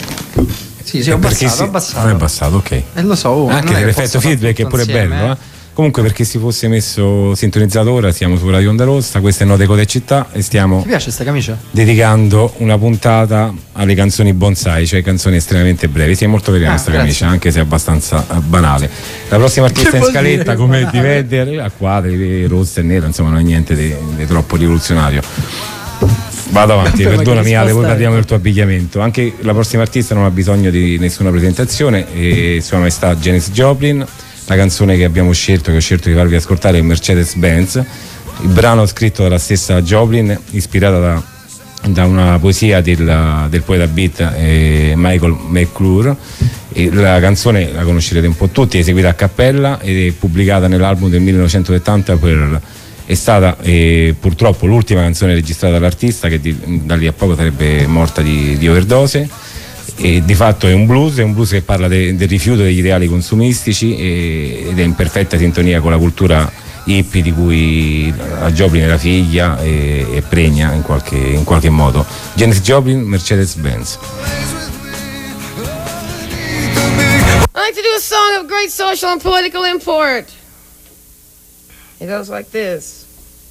Sì, sì, ho abbassato, abbassato, ho abbassato, ok. E lo so, oh, anche l'effetto feedback è pure insieme, bello, eh? eh? Comunque, per chi si fosse messo sintonizzato ora, siamo su Radio Onda Rossa, questa è Note Code Città e stiamo Ti piace sta camicia? dedicando una puntata alle canzoni bonsai, cioè canzoni estremamente brevi. Sì, è molto carina Ah, questa grazie. camicia, anche se è abbastanza eh, banale. La prossima artista Che in vuol scaletta, dire come banale? di Vedder, a quadri, rossa e nera, insomma non è niente di, di troppo rivoluzionario. Vado avanti, Vabbè, ma perdonami che Ale, poi risposta è? parliamo del tuo abbigliamento. Anche la prossima artista non ha bisogno di nessuna presentazione, e sua maestà Janis Joplin. La canzone che abbiamo scelto, che ho scelto di farvi ascoltare, è Mercedes-Benz, il brano scritto dalla stessa Joplin, ispirata da, da una poesia del, del poeta beat eh, Michael McClure. E la canzone la conoscerete un po' tutti, è eseguita a cappella ed è pubblicata nell'album del millenovecentosettanta per è stata eh, purtroppo l'ultima canzone registrata dall'artista, che di, da lì a poco sarebbe morta di, di overdose. E di fatto è un blues, è un blues che parla de, del rifiuto degli ideali consumistici e, ed è in perfetta sintonia con la cultura hippie di cui la Joplin era figlia e, e pregna in qualche, in qualche modo. Janis Joplin, Mercedes-Benz. I like to do a song of great social and political import. It goes like this.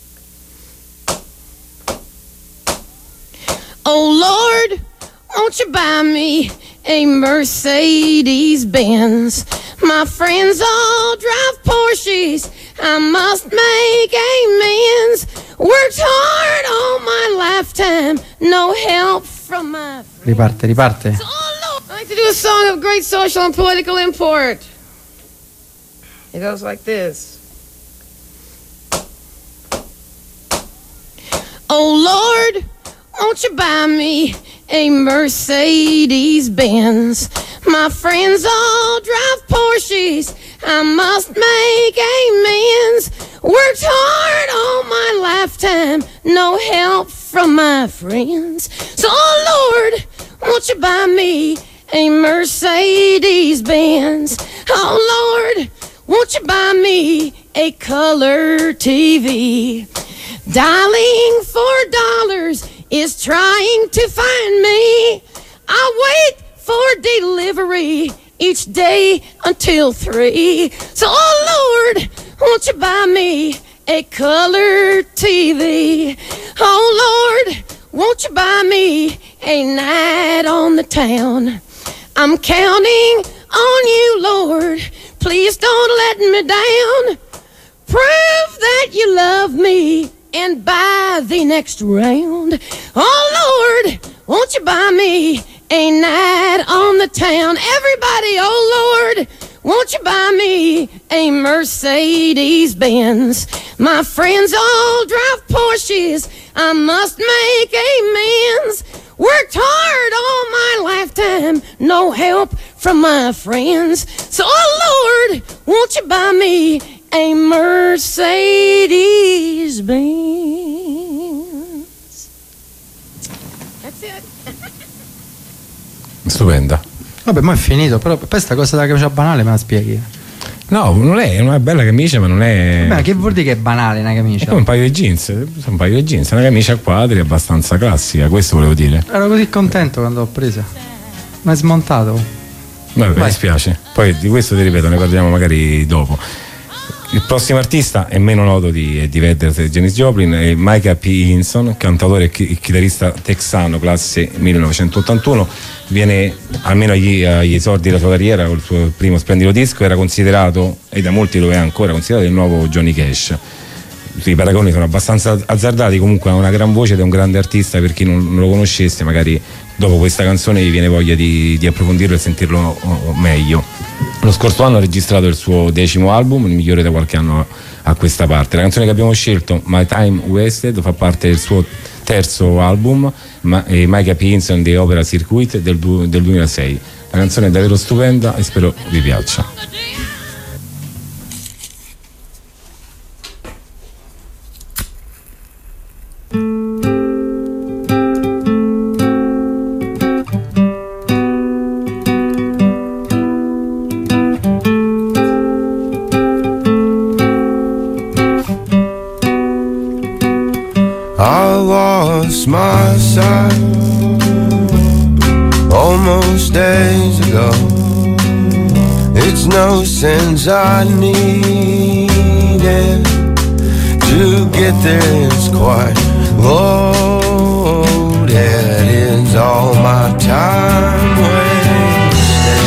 Oh Lord, won't you buy me a Mercedes Benz? My friends all drive Porsches, I must make amends. Worked hard all my lifetime, no help from my friends. Riparte, riparte. Oh Lord, I like to do a song of great social and political import. It goes like this. Oh Lord, won't you buy me a Mercedes Benz? My friends all drive Porsches, I must make amends. Worked hard all my lifetime, no help from my friends. So oh Lord, won't you buy me a Mercedes Benz? Oh Lord, won't you buy me a color T V? Dialing for dollars is trying to find me. I wait for delivery each day until three. So, oh Lord, won't you buy me a color T V? Oh Lord, won't you buy me a night on the town? I'm counting on you, Lord. Please don't let me down. Prove that you love me and buy the next round. Oh Lord, won't you buy me a night on the town? Everybody, oh Lord, won't you buy me a Mercedes Benz? My friends all drive Porsches, I must make amends. Worked hard all my lifetime, no help from my friends. So oh Lord, won't you buy me a Mercedes Benz? That's it. Stupenda. Vabbè, mo è finito, però poi sta cosa della camicia banale me la spieghi? No, non è, è una bella camicia, ma non è. Vabbè, che vuol dire che è banale una camicia? È come un paio di jeans, un paio di jeans, una camicia a quadri abbastanza classica, questo volevo dire. Ero così contento quando l'ho presa. Mi hai smontato. Vabbè, mi dispiace. Poi di questo ti ripeto, ne parliamo magari dopo. Il prossimo artista è meno noto di, di Vedder e Janis Joplin, è Micah P. Hinson, cantautore e chi- chitarrista texano, classe millenovecentottantuno. Viene, almeno agli, agli esordi della sua carriera, col suo primo splendido disco, era considerato, e da molti lo è ancora considerato, il nuovo Johnny Cash. I paragoni sono abbastanza azzardati, comunque ha una gran voce ed è un grande artista. Per chi non, non lo conoscesse, magari dopo questa canzone gli viene voglia di, di approfondirlo e sentirlo oh, meglio. Lo scorso anno ha registrato il suo decimo album, il migliore da qualche anno a questa parte. La canzone che abbiamo scelto, My Time Wasted, fa parte del suo terzo album, ma, eh, Micah P. Hinson The Opera Circuit del, du, del duemilasei. La canzone è davvero stupenda e spero vi piaccia. I lost my sight almost days ago. It's no sense I need again. To get there is quite loaded. It's all my time wasted.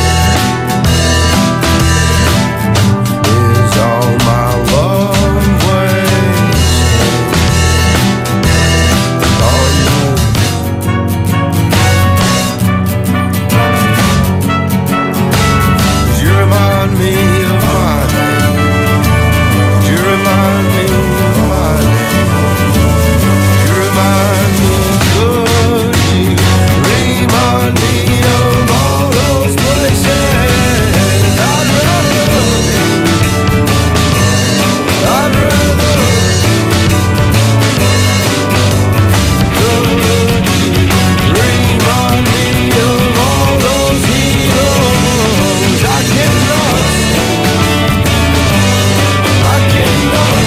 Is all my love wasted on you. You remind me of my name. You remind me of my name. You remind me good. You remind me of all those places. I'd rather, I'd rather good. You remind me of all those heroes. I cannot, I cannot.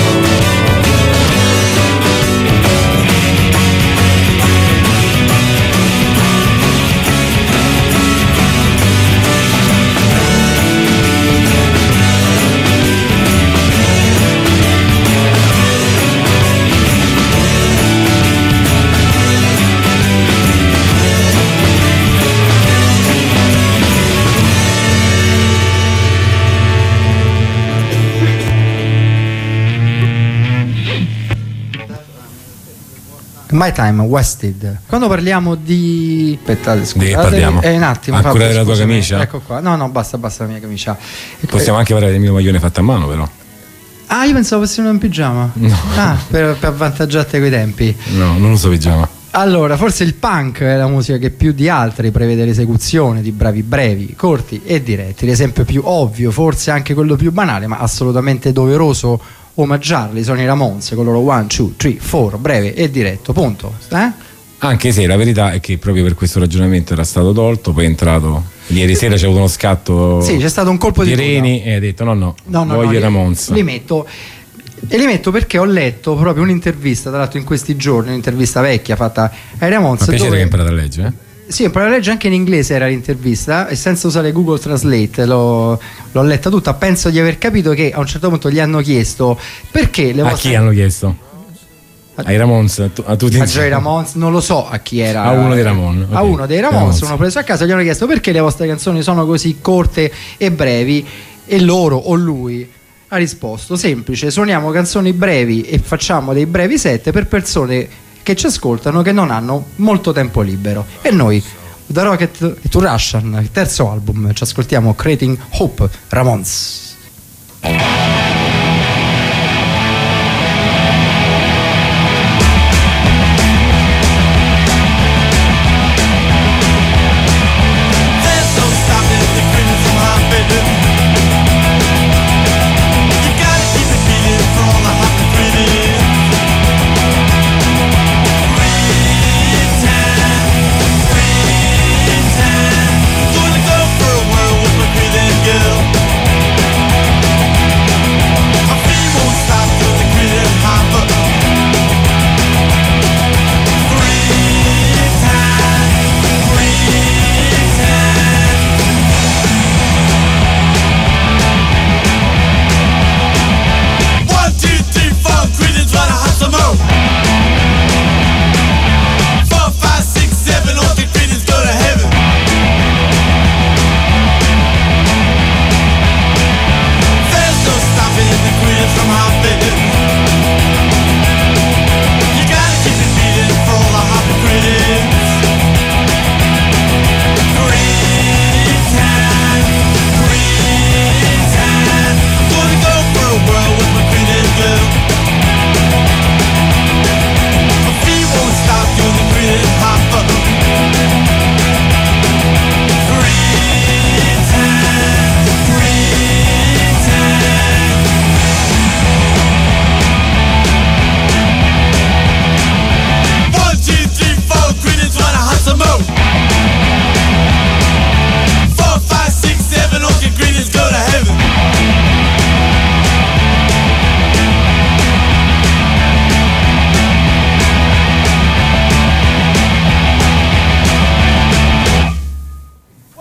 My Time Wasted. Quando parliamo di aspettate, scusate, Di- parliamo. eh, un attimo. Ancora Fabio, della tua scusami. camicia? Ecco qua. No, no, basta, basta la mia camicia. Possiamo anche parlare del mio maglione fatto a mano, però. Ah, io pensavo fosse uno in pigiama. No. Ah, per, per avvantaggiarti coi tempi. No, non uso pigiama. Allora, forse il punk è la musica che più di altri prevede l'esecuzione di bravi brevi, corti e diretti. L'esempio più ovvio, forse anche quello più banale, ma assolutamente doveroso omaggiarli, sono i Ramones con loro one, two, three, four, breve e diretto, punto. Eh? Anche se la verità è che proprio per questo ragionamento era stato tolto, poi è entrato ieri sera, c'è avuto uno scatto Sì, c'è stato un colpo di di coda. reni e ha detto no no, No, no, voglio no, i li- Ramones. Li metto. E li metto perché ho letto proprio un'intervista, tra l'altro in questi giorni, un'intervista vecchia fatta ai Ramones. Ma piacere dove- che hai imparato a leggere, eh? Sì, ho imparato a leggere anche in inglese, era l'intervista, e senza usare Google Translate l'ho, l'ho letta tutta. Penso di aver capito che a un certo punto gli hanno chiesto perché le A vostre... chi hanno chiesto? Ai Ramones, a, tu- a tutti A insieme. Joey Ramones, non lo so a chi era. A uno dei Ramones, A ok. uno dei Ramones, Ramones. uno preso a casa, gli hanno chiesto perché le vostre canzoni sono così corte e brevi, e loro o lui ha risposto semplice: suoniamo canzoni brevi e facciamo dei brevi set per persone che ci ascoltano che non hanno molto tempo libero. E noi da Rocket to Russian, il terzo album, ci ascoltiamo Creating Hope, Ramones. There's no stopping the crimson heart, baby. You gotta keep it beating for all the heart to breathe in. Pretend, pretend, gonna go for a whirl with my breathing girl.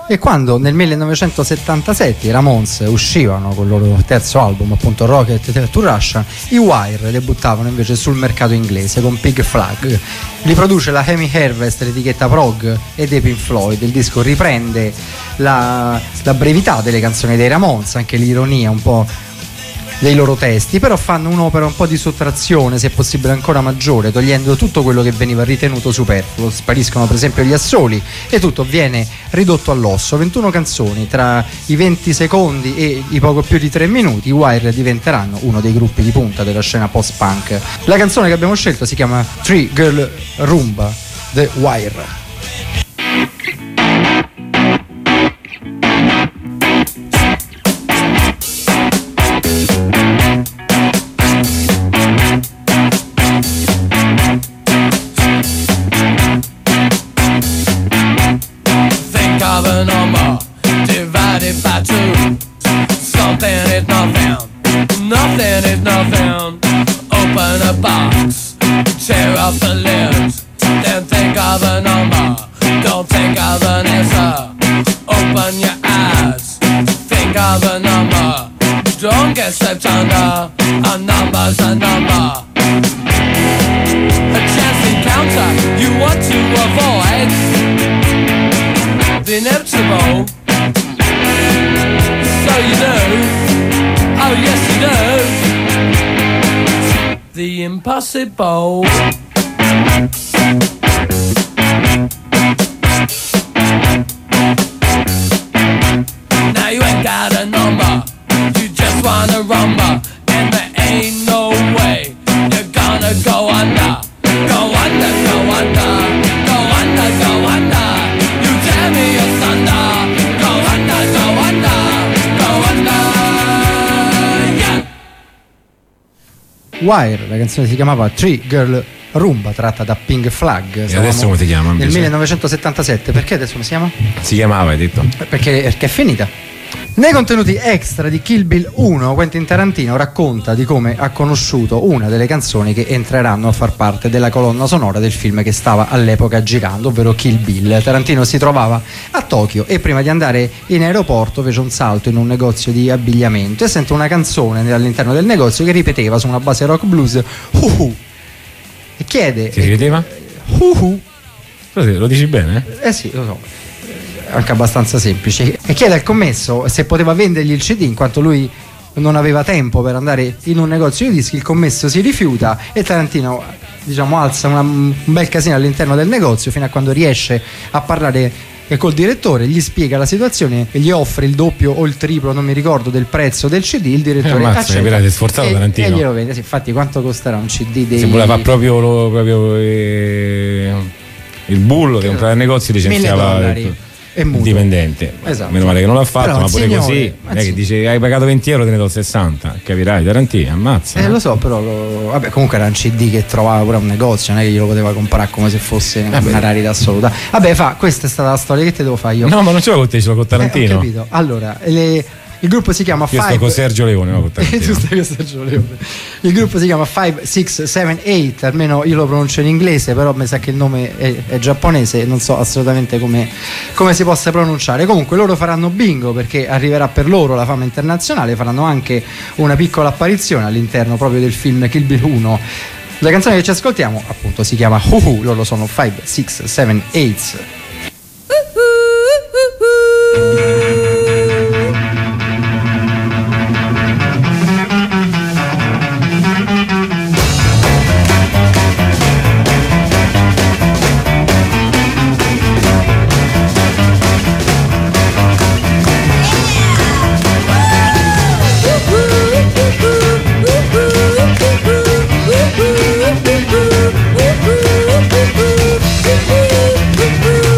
E quando nel millenovecentosettantasette i Ramones uscivano con il loro terzo album, appunto Rocket to Russia, i Wire debuttavano invece sul mercato inglese con Pig Flag. Li produce la Amy Harvest, l'etichetta prog, e dei Pink Floyd. Il disco riprende la, la brevità delle canzoni dei Ramones, anche l'ironia un po' dei loro testi, però fanno un'opera un po' di sottrazione, se possibile ancora maggiore, togliendo tutto quello che veniva ritenuto superfluo. Spariscono per esempio gli assoli e tutto viene ridotto all'osso. ventuno canzoni, tra i venti secondi e i poco più di tre minuti, i Wire diventeranno uno dei gruppi di punta della scena post-punk. La canzone che abbiamo scelto si chiama Three Girl Rumba, The Wire. September, a number's a number. A chance encounter you want to avoid the inevitable. So you do, oh yes you do, the impossible. Now you ain't got a number, you just wanna rumba, and there ain't no way you're gonna go under, go under, go under, go under, go under. You tell me you're thunder, go under, go under, go under, yeah. Wire, la canzone si chiamava Three Girl Rumba, tratta da Pink Flag. E adesso come si chiama? Nel millenovecentosettantasette. Perché adesso come si chiama? Si chiamava, hai detto? Perché, perché è finita. Nei contenuti extra di Kill Bill uno, Quentin Tarantino racconta di come ha conosciuto una delle canzoni che entreranno a far parte della colonna sonora del film che stava all'epoca girando, ovvero Kill Bill. Tarantino si trovava a Tokyo e prima di andare in aeroporto fece un salto in un negozio di abbigliamento e sente una canzone all'interno del negozio che ripeteva su una base rock blues uh-huh, e chiede... Si ripeteva? Uh-huh. Lo dici bene? Eh sì, lo so, anche abbastanza semplice, e chiede al commesso se poteva vendergli il C D in quanto lui non aveva tempo per andare in un negozio di dischi. Il commesso si rifiuta e Tarantino, diciamo, alza una, un bel casino all'interno del negozio fino a quando riesce a parlare col direttore, gli spiega la situazione e gli offre il doppio o il triplo, non mi ricordo, del prezzo del C D. Il direttore eh, ammazza, accetta è sforzato e, Tarantino. e glielo vende. Sì, infatti quanto costerà un C D dei... Se voleva fare proprio, lo, proprio eh, il bullo che entrava al negozio licenziava il dipendente. Esatto. Meno male che non l'ha fatto. Però, ma pure signore, così non è che dice hai pagato venti euro, te ne do sessanta, capirai? Tarantino ammazza. Eh, eh? lo so, però lo... vabbè, comunque era un C D che trovava pure a un negozio, non è che glielo poteva comprare come se fosse una, una rarità assoluta. Vabbè, fa, questa è stata la storia, che te devo fare io? No, ma non ce l'ho con te, ce l'ho con Tarantino. Eh, ho capito. Allora, le... il gruppo si chiama Io Five. sto con Sergio Leone, no, con Tarantino. Tu stai con Sergio Leone. Il gruppo si chiama five six seven eight, almeno io lo pronuncio in inglese, però mi sa che il nome è, è giapponese e non so assolutamente come, come si possa pronunciare. Comunque loro faranno bingo perché arriverà per loro la fama internazionale, faranno anche una piccola apparizione all'interno proprio del film Kill Bill uno. La canzone che ci ascoltiamo appunto si chiama Huhu, loro sono five six seven eight. Woo-hoo!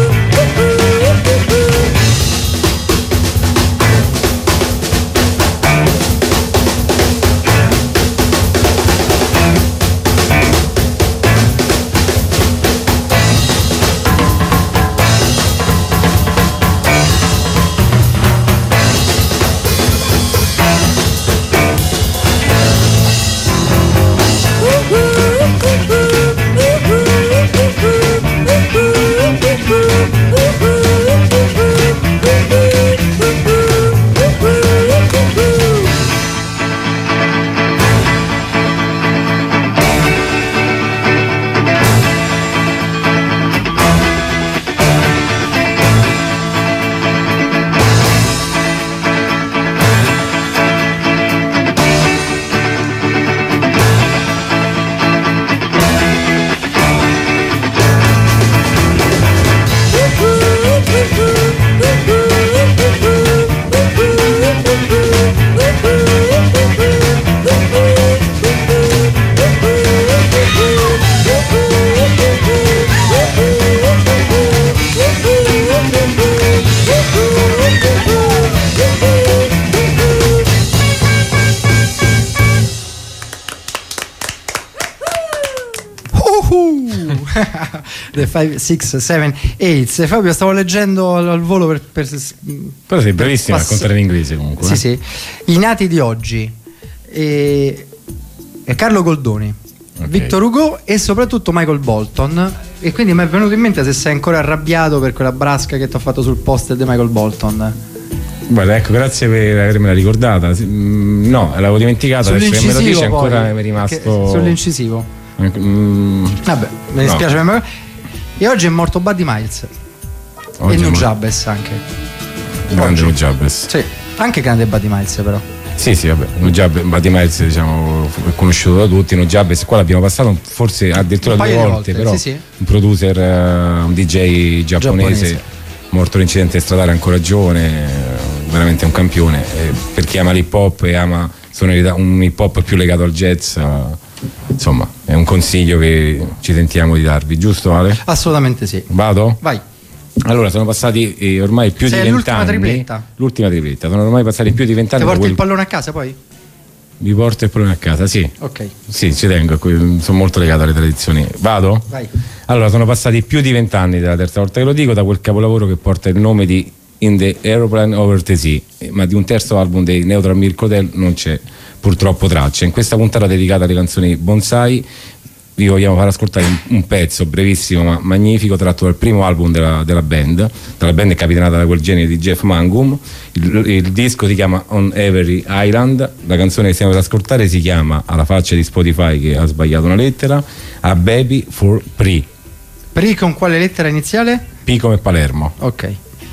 The five, six, seven, eight. Fabio, stavo leggendo al volo per, per però sei bravissimo a raccontare in inglese comunque. Sì, eh? sì. I nati di oggi e, e Carlo Goldoni, okay. Victor Hugo e soprattutto Michael Bolton. E quindi mi è venuto in mente se sei ancora arrabbiato per quella brasca che ti ho fatto sul poster di Michael Bolton. Guarda, ecco, grazie per avermela ricordata. No, l'avevo dimenticata, adesso che me lo dice ancora mi è rimasto sull'incisivo. Mm, Vabbè, mi dispiace. No. E oggi è morto Buddy Miles. Oggi e Nujabes anche. Grande Nujabes. Sì, anche grande Buddy Miles però. Sì, sì, vabbè, Nujabes, Buddy Miles diciamo è conosciuto da tutti. Nujabes qua l'abbiamo passato forse addirittura due volte, volte, però sì, sì. Un producer, un D J giapponese, giapponese. Morto l'incidente stradale ancora giovane. Veramente un campione, eh, per chi ama l'hip hop e ama sonorità, un hip hop più legato al jazz, eh, insomma è un consiglio che ci sentiamo di darvi, giusto Ale? Assolutamente sì. Vado? Vai. Allora sono passati eh, ormai più Sei di vent'anni. L'ultima tripletta. L'ultima tripletta, sono ormai passati più di vent'anni. Ti porti quel... il pallone a casa poi? Mi porto il pallone a casa, sì. Ok. Sì, ci tengo, sono molto legato alle tradizioni. Vado? Vai. Allora, sono passati più di vent'anni dalla terza volta che lo dico, da quel capolavoro che porta il nome di In the Aeroplane Over the Sea, ma di un terzo album dei Neutral Milk Hotel non c'è purtroppo traccia. In questa puntata dedicata alle canzoni bonsai vi vogliamo far ascoltare un, un pezzo brevissimo ma magnifico tratto dal primo album della, della band. La band è capitanata da quel genio di Jeff Mangum. Il, il disco si chiama On Every Island, la canzone che stiamo ad ascoltare si chiama, alla faccia di Spotify che ha sbagliato una lettera, A Baby for Pri. Pri con quale lettera iniziale? P come Palermo. Ok.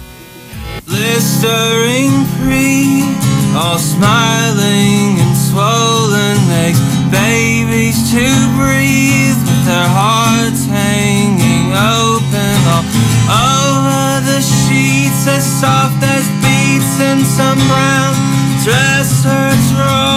Blistering free, all smiling and swollen legs, babies to breathe with their hearts hanging open all over the sheets, as soft as beats in some brown dress hurts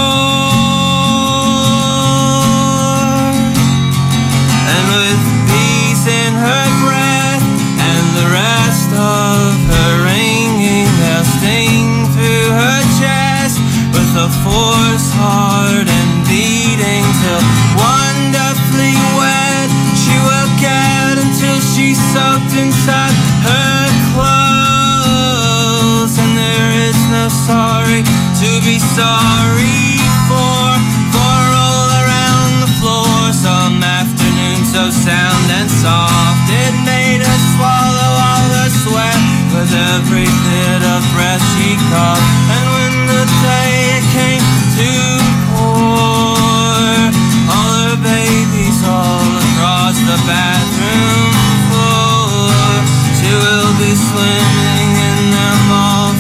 roar, and with peace in her breath and the rest of her sting through her chest with a force hard and beating till wonderfully wet she will get until she's soaked inside her clothes, and there is no sorry to be sorry for, for all around the floor some afternoon so sound and soft it made her swallow all her sweat with every bit of breath she caught. And when the day came to pour all her babies all across the bathroom floor, she will be swimming in them all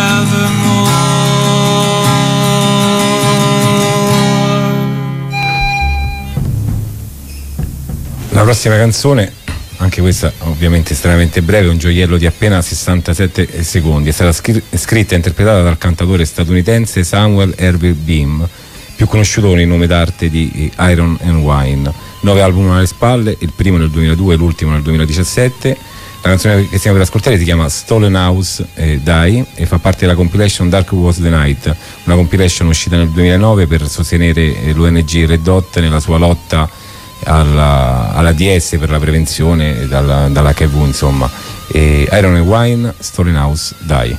forevermore. La prossima canzone, anche questa ovviamente estremamente breve, un gioiello di appena sessantasette secondi, è stata scr- scritta e interpretata dal cantautore statunitense Samuel Hervey Beam, più conosciuto con il nome d'arte di Iron and Wine. Nove album alle spalle, il primo nel duemiladue e l'ultimo nel duemiladiciassette. La canzone che stiamo per ascoltare si chiama Stolen House eh, Die e fa parte della compilation Dark Was the Night, una compilation uscita nel duemilanove per sostenere eh, l'O N G Red Hot nella sua lotta alla, alla D S per la prevenzione dalla, dall'H I V, insomma. E Iron and Wine, Stolen House Die.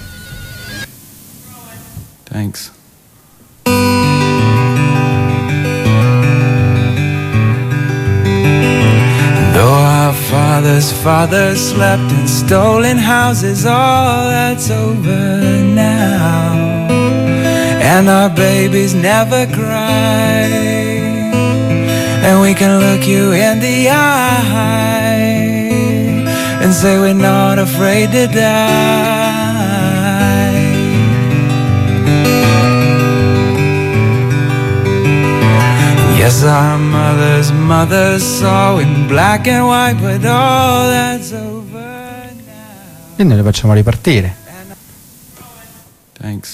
Thanks. Though our fathers' fathers slept in stolen houses, all that's over now, and our babies never cry, and we can look you in the eye and say we're not afraid to die. Yes, our mother's mothers saw in black and white, but all that's over now. E noi le facciamo ripartire. Thanks.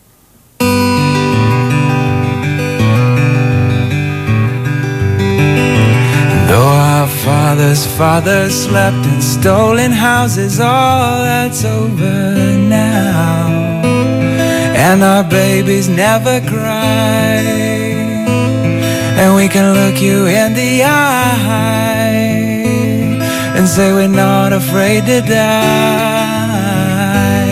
Though our fathers' fathers slept in stolen houses, all that's over now, and our babies never cry, and we can look you in the eye and say we're not afraid to die.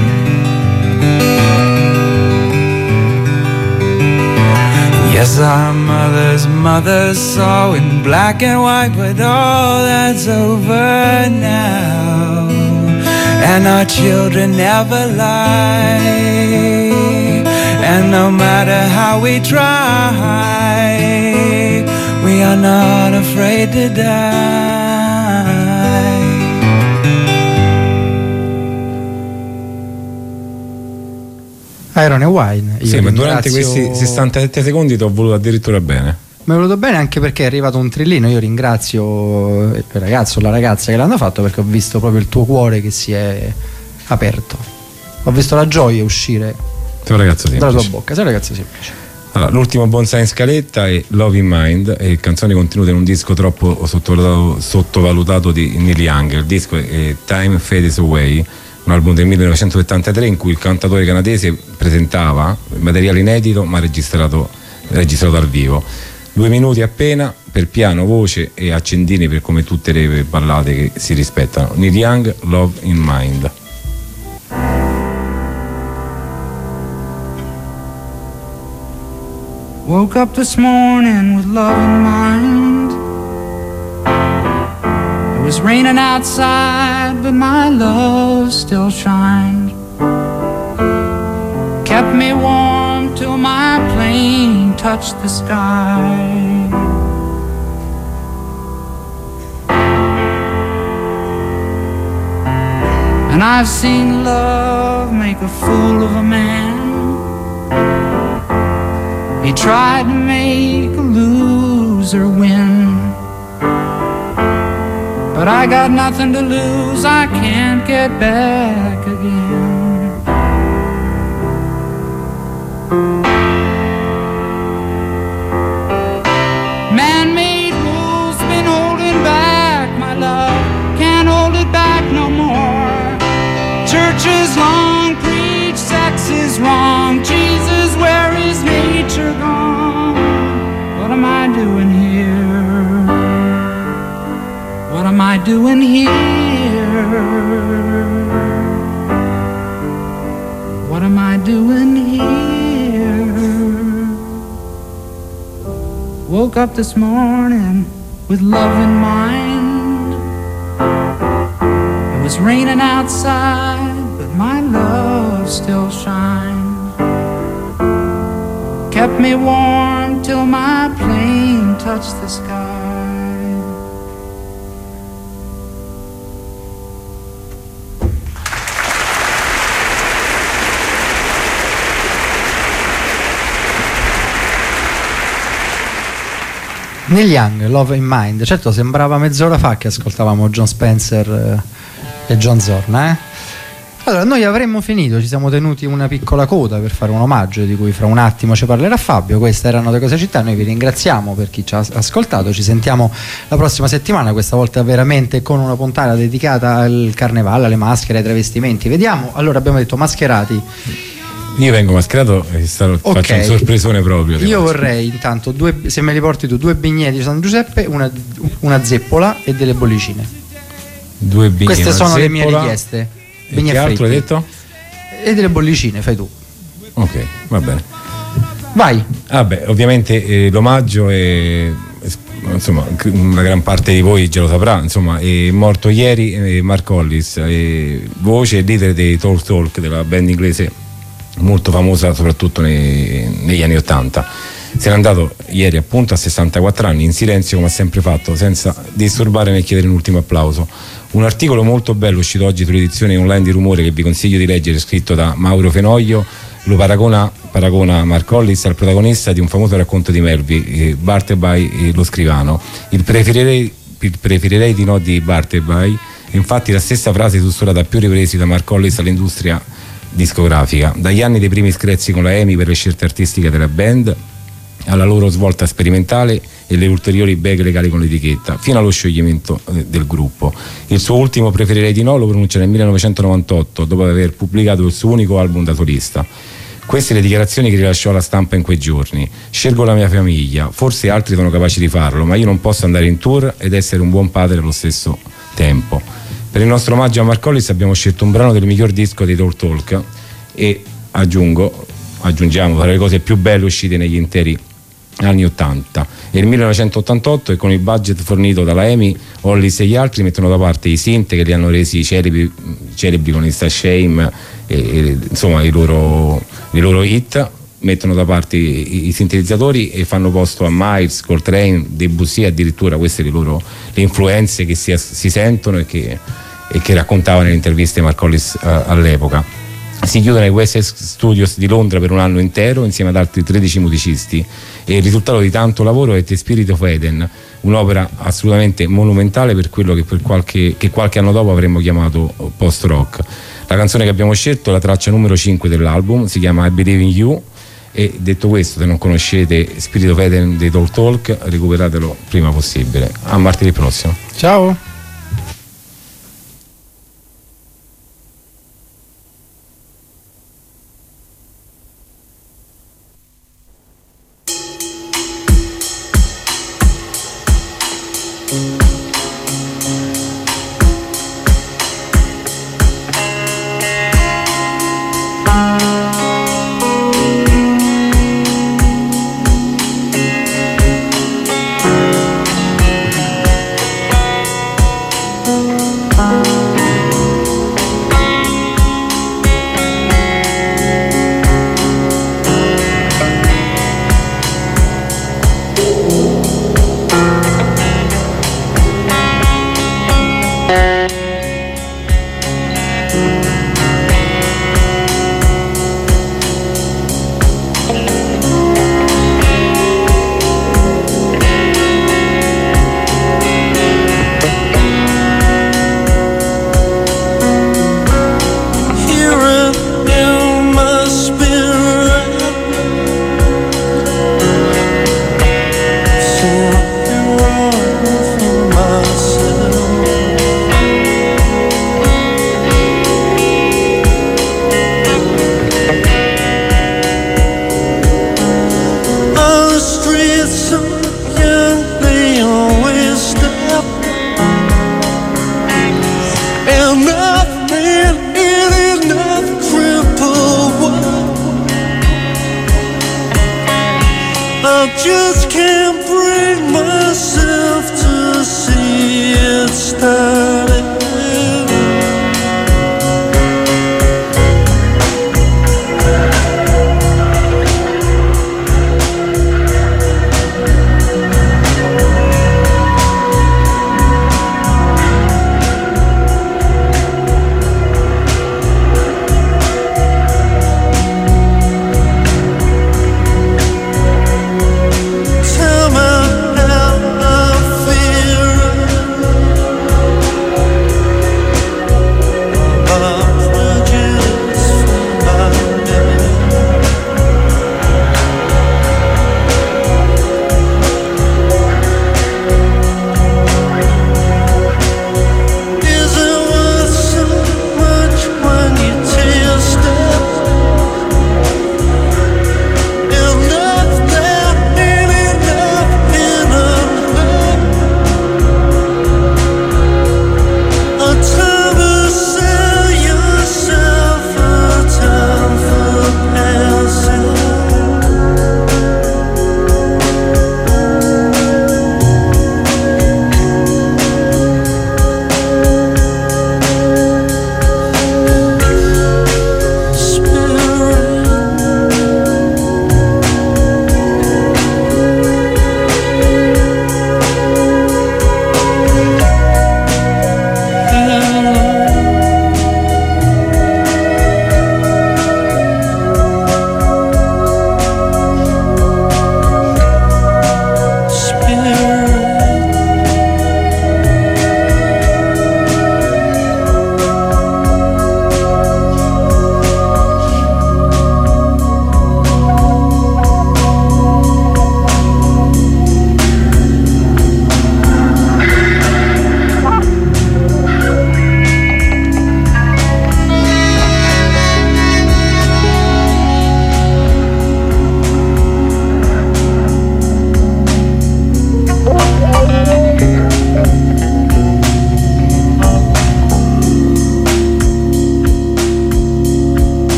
Yes, our mother's mother saw in black and white, but all that's over now. And our children never lie. And no matter how we try, we are not afraid to die. Iron and Wine. Io sì, ma durante ringrazio... questi sessantasette secondi ti ho voluto addirittura bene. Mi è voluto bene anche perché è arrivato un trillino. Io ringrazio il ragazzo o la ragazza che l'hanno fatto, perché ho visto proprio il tuo cuore che si è aperto. Ho visto la gioia uscire Sei un ragazzo semplice. dalla tua bocca. Sei un ragazzo semplice. Allora, l'ultimo bonsai in scaletta è Love in Mind, è canzoni contenute in un disco troppo sottovalutato, sottovalutato di Neil Young. Il disco è Time Fades Away, un album del millenovecentosettantatré in cui il cantautore canadese presentava materiale inedito ma registrato, registrato dal vivo. Due minuti appena per piano, voce e accendini, per come tutte le ballate che si rispettano. Neil Young, Love in Mind. Woke up this morning with love in mind. It was raining outside, but my love still shined. Kept me warm till my plane touched the sky. And I've seen love make a fool of a man. He tried to make a loser win. But I got nothing to lose, I can't get back again. Man-made rules been holding back my love, can't hold it back no more. Churches long preach sex is wrong, Jesus, where is nature gone? What am I doing here? What am I doing here? What am I doing here? Woke up this morning with love in mind. It was raining outside, but my love still shines. Kept me warm till my plane touched the sky. Neil Young, Love in Mind. Certo, sembrava mezz'ora fa che ascoltavamo John Spencer e John Zorn, eh? Allora, noi avremmo finito, ci siamo tenuti una piccola coda per fare un omaggio di cui fra un attimo ci parlerà Fabio. Queste erano Le Cose Città, noi vi ringraziamo per chi ci ha ascoltato, ci sentiamo la prossima settimana, questa volta veramente con una puntata dedicata al carnevale, alle maschere, ai travestimenti. Vediamo, allora abbiamo detto mascherati. Io vengo mascherato e starò, okay. Faccio un sorpresone proprio. Io vorrei intanto, due, se me li porti tu, due bigneti di San Giuseppe, una, una zeppola e delle bollicine. Due bigneti. Queste sono le mie richieste. E che altro hai detto? E delle bollicine, fai tu. Ok, va bene. Vai. Vabbè, ah ovviamente eh, l'omaggio è, insomma, una gran parte di voi già lo saprà, insomma, è morto ieri eh, Mark Hollis, eh, voce e leader dei Talk Talk, della band inglese molto famosa soprattutto nei, negli anni ottanta. Se n'è andato ieri appunto a sessantaquattro anni, in silenzio come ha sempre fatto, senza disturbare né chiedere un ultimo applauso. Un articolo molto bello uscito oggi sull'edizione online di Rumore, che vi consiglio di leggere, scritto da Mauro Fenoglio, lo paragona, paragona Mark Hollis al protagonista di un famoso racconto di Melville, eh, Bartleby, eh, lo scrivano. Il preferirei, il preferirei di no di Bartleby è infatti la stessa frase sussurrata a più ripresi da Mark Hollis all'industria discografica. Dagli anni dei primi screzi con la EMI per le scelte artistiche della band, alla loro svolta sperimentale e le ulteriori beghe legali con l'etichetta, fino allo scioglimento del gruppo. Il suo ultimo preferirei di no lo pronuncia nel millenovecentonovantotto, dopo aver pubblicato il suo unico album da solista. Queste le dichiarazioni che rilasciò alla stampa in quei giorni: scelgo la mia famiglia, forse altri sono capaci di farlo, ma io non posso andare in tour ed essere un buon padre allo stesso tempo. Per il nostro omaggio a Mark Hollis abbiamo scelto un brano del miglior disco dei Talk Talk e aggiungo, aggiungiamo tra le cose più belle uscite negli interi anni ottanta. È il millenovecentottantotto e con il budget fornito dalla EMI, Hollis e gli altri mettono da parte i synth che li hanno resi celebri, celebri con Insta Shame e, e insomma i loro, i loro hit, mettono da parte i, i sintetizzatori e fanno posto a Miles, Coltrane, Debussy, addirittura queste le loro le influenze che si, si sentono e che, e che raccontava nelle interviste Mark Hollis uh, all'epoca. Si chiude nei West End Studios di Londra per un anno intero insieme ad altri tredici musicisti e il risultato di tanto lavoro è The Spirit of Eden, un'opera assolutamente monumentale per quello che, per qualche, che qualche anno dopo avremmo chiamato post-rock. La canzone che abbiamo scelto è la traccia numero cinque dell'album, si chiama I Believe in You e detto questo, se non conoscete Spirit of Eden dei Talk Talk, recuperatelo prima possibile. A martedì prossimo. Ciao! Just